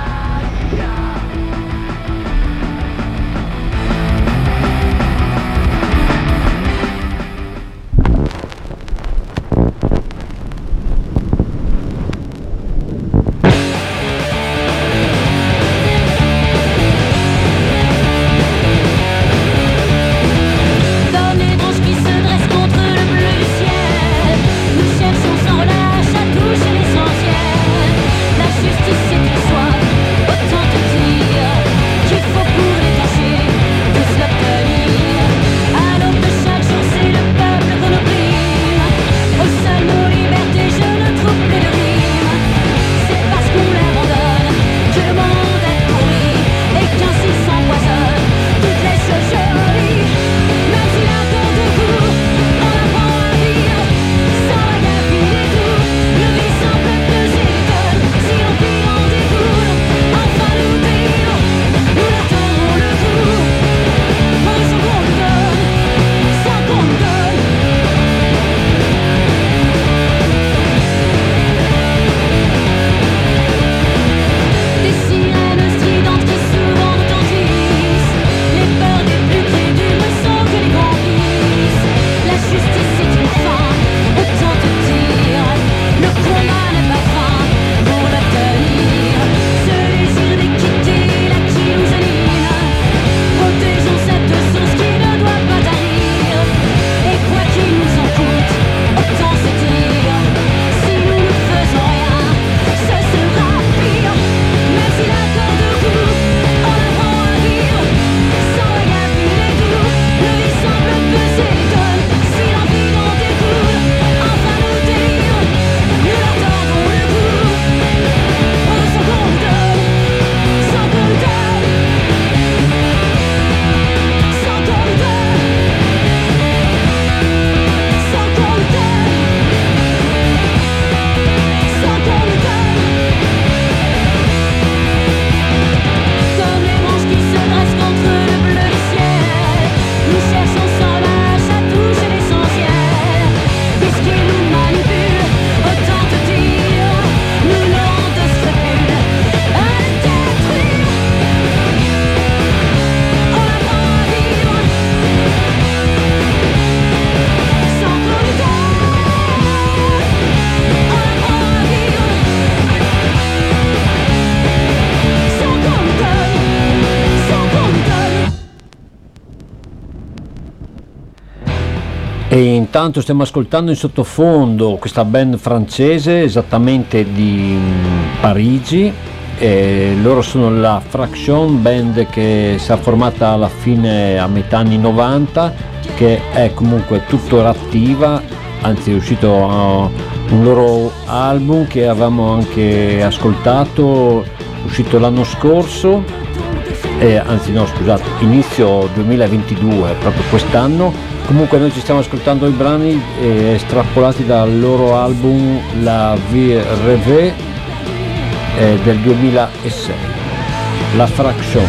E intanto stiamo ascoltando in sottofondo questa band francese, esattamente di Parigi. E loro sono la Fraction, band che si è formata alla fine, a metà anni novanta, che è comunque tuttora attiva, anzi è uscito uh, un loro album che avevamo anche ascoltato, uscito l'anno scorso, eh, anzi no scusate, inizio duemilaventidue, proprio quest'anno. Comunque noi ci stiamo ascoltando i brani eh, estrapolati dal loro album La Vie Rêvée eh, del duemilasei, la Fraction.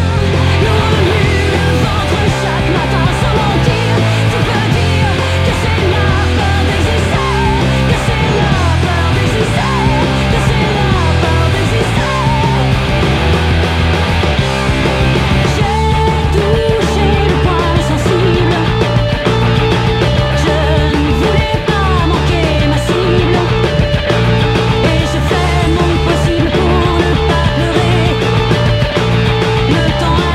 Le temps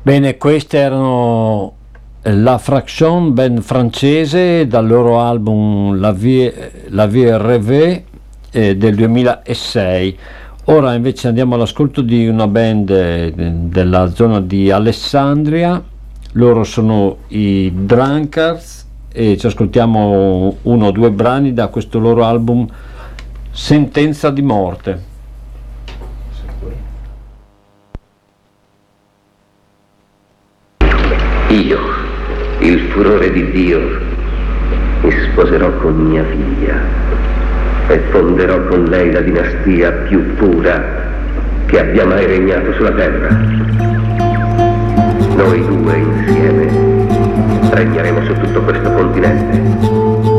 Bene, queste erano la Fraction, band francese, dal loro album La Vie, La Vie Rêvée eh, del duemilasei. Ora invece andiamo all'ascolto di una band eh, della zona di Alessandria, loro sono i Drunkards e ci ascoltiamo uno o due brani da questo loro album Sentenza di morte. Io, il furore di Dio, mi sposerò con mia figlia e fonderò con lei la dinastia più pura che abbia mai regnato sulla terra. Noi due insieme regneremo su tutto questo continente.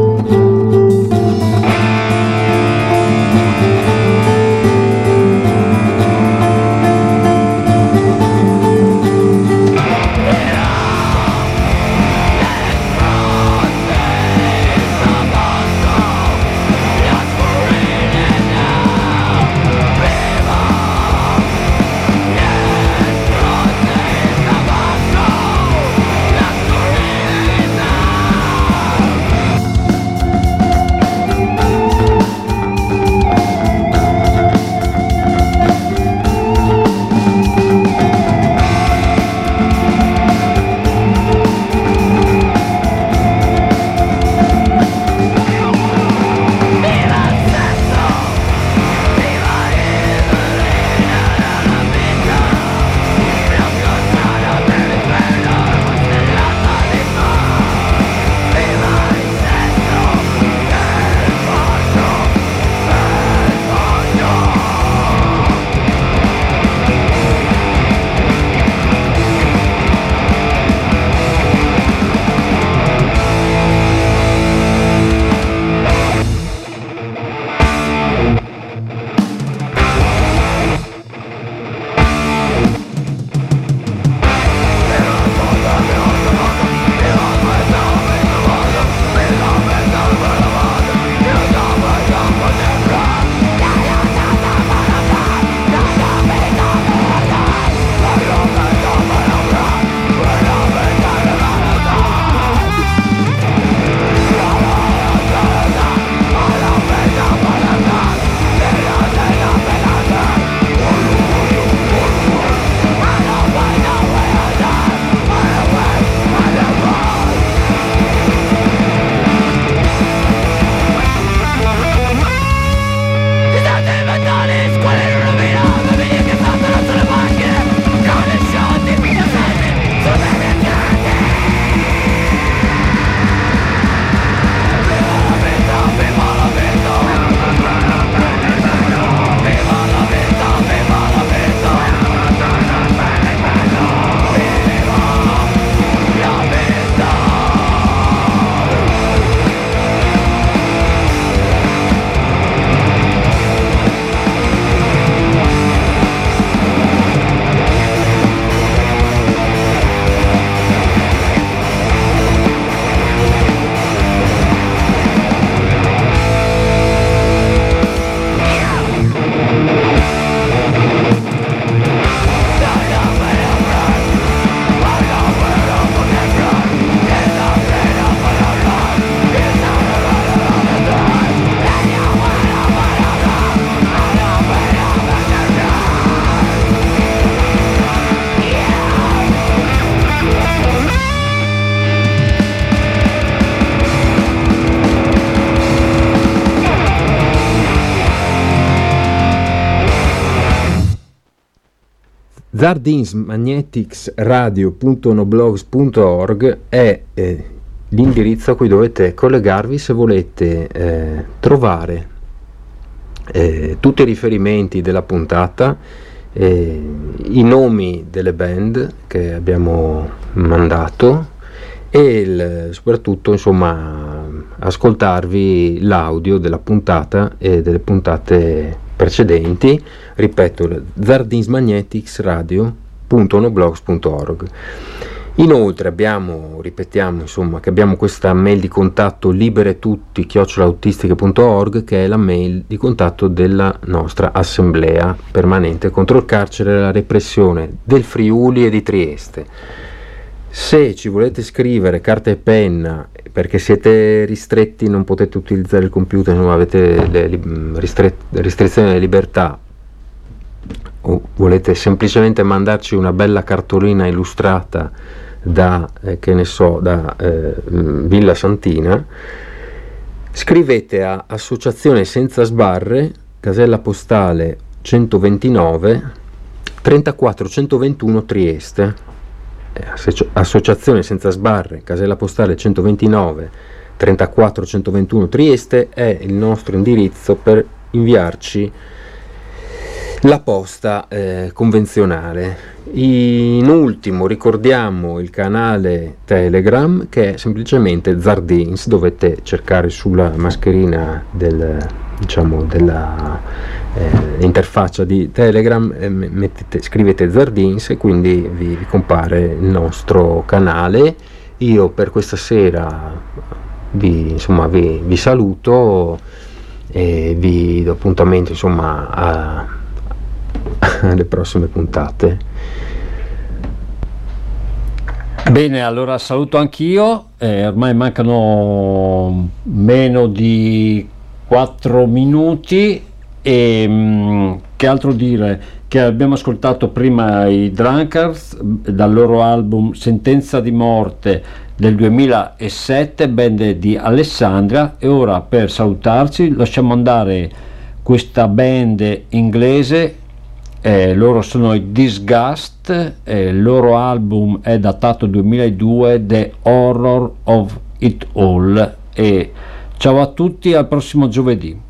Zardins Magnetics Radio punto noblogs punto org è eh, l'indirizzo a cui dovete collegarvi se volete eh, trovare eh, tutti i riferimenti della puntata, eh, i nomi delle band che abbiamo mandato e il, soprattutto insomma ascoltarvi l'audio della puntata e delle puntate precedenti. Ripeto, Zardins Magnetics Radio punto noblogs punto org. Inoltre abbiamo, ripetiamo insomma, che abbiamo questa mail di contatto liberetutti chiocciola autistiche punto org, che è la mail di contatto della nostra assemblea permanente contro il carcere e la repressione del Friuli e di Trieste. Se ci volete scrivere carta e penna perché siete ristretti, non potete utilizzare il computer, non avete le ristret- restrizioni delle libertà, o volete semplicemente mandarci una bella cartolina illustrata da eh, che ne so da eh, Villa Santina, scrivete a Associazione Senza Sbarre, casella postale centoventinove trentaquattro centoventuno Trieste. eh, Associazione Senza Sbarre, casella postale centoventinove trentaquattro centoventuno Trieste è il nostro indirizzo per inviarci la posta eh, convenzionale. In ultimo ricordiamo il canale Telegram, che è semplicemente Zardins. Dovete cercare sulla mascherina del, diciamo, della eh, interfaccia di Telegram, eh, mettete, scrivete Zardins e quindi vi, vi compare il nostro canale. Io per questa sera vi, insomma, vi, vi saluto e vi do appuntamento insomma a alle prossime puntate. Bene, allora saluto anch'io, eh, ormai mancano meno di quattro minuti e mh, che altro dire, che abbiamo ascoltato prima i Drunkards dal loro album Sentenza di morte del duemilasette, band di Alessandria, e ora per salutarci lasciamo andare questa band inglese. Eh, loro sono i Disgust, eh, il loro album è datato duemiladue, The Horror of It All, e ciao a tutti, al prossimo giovedì.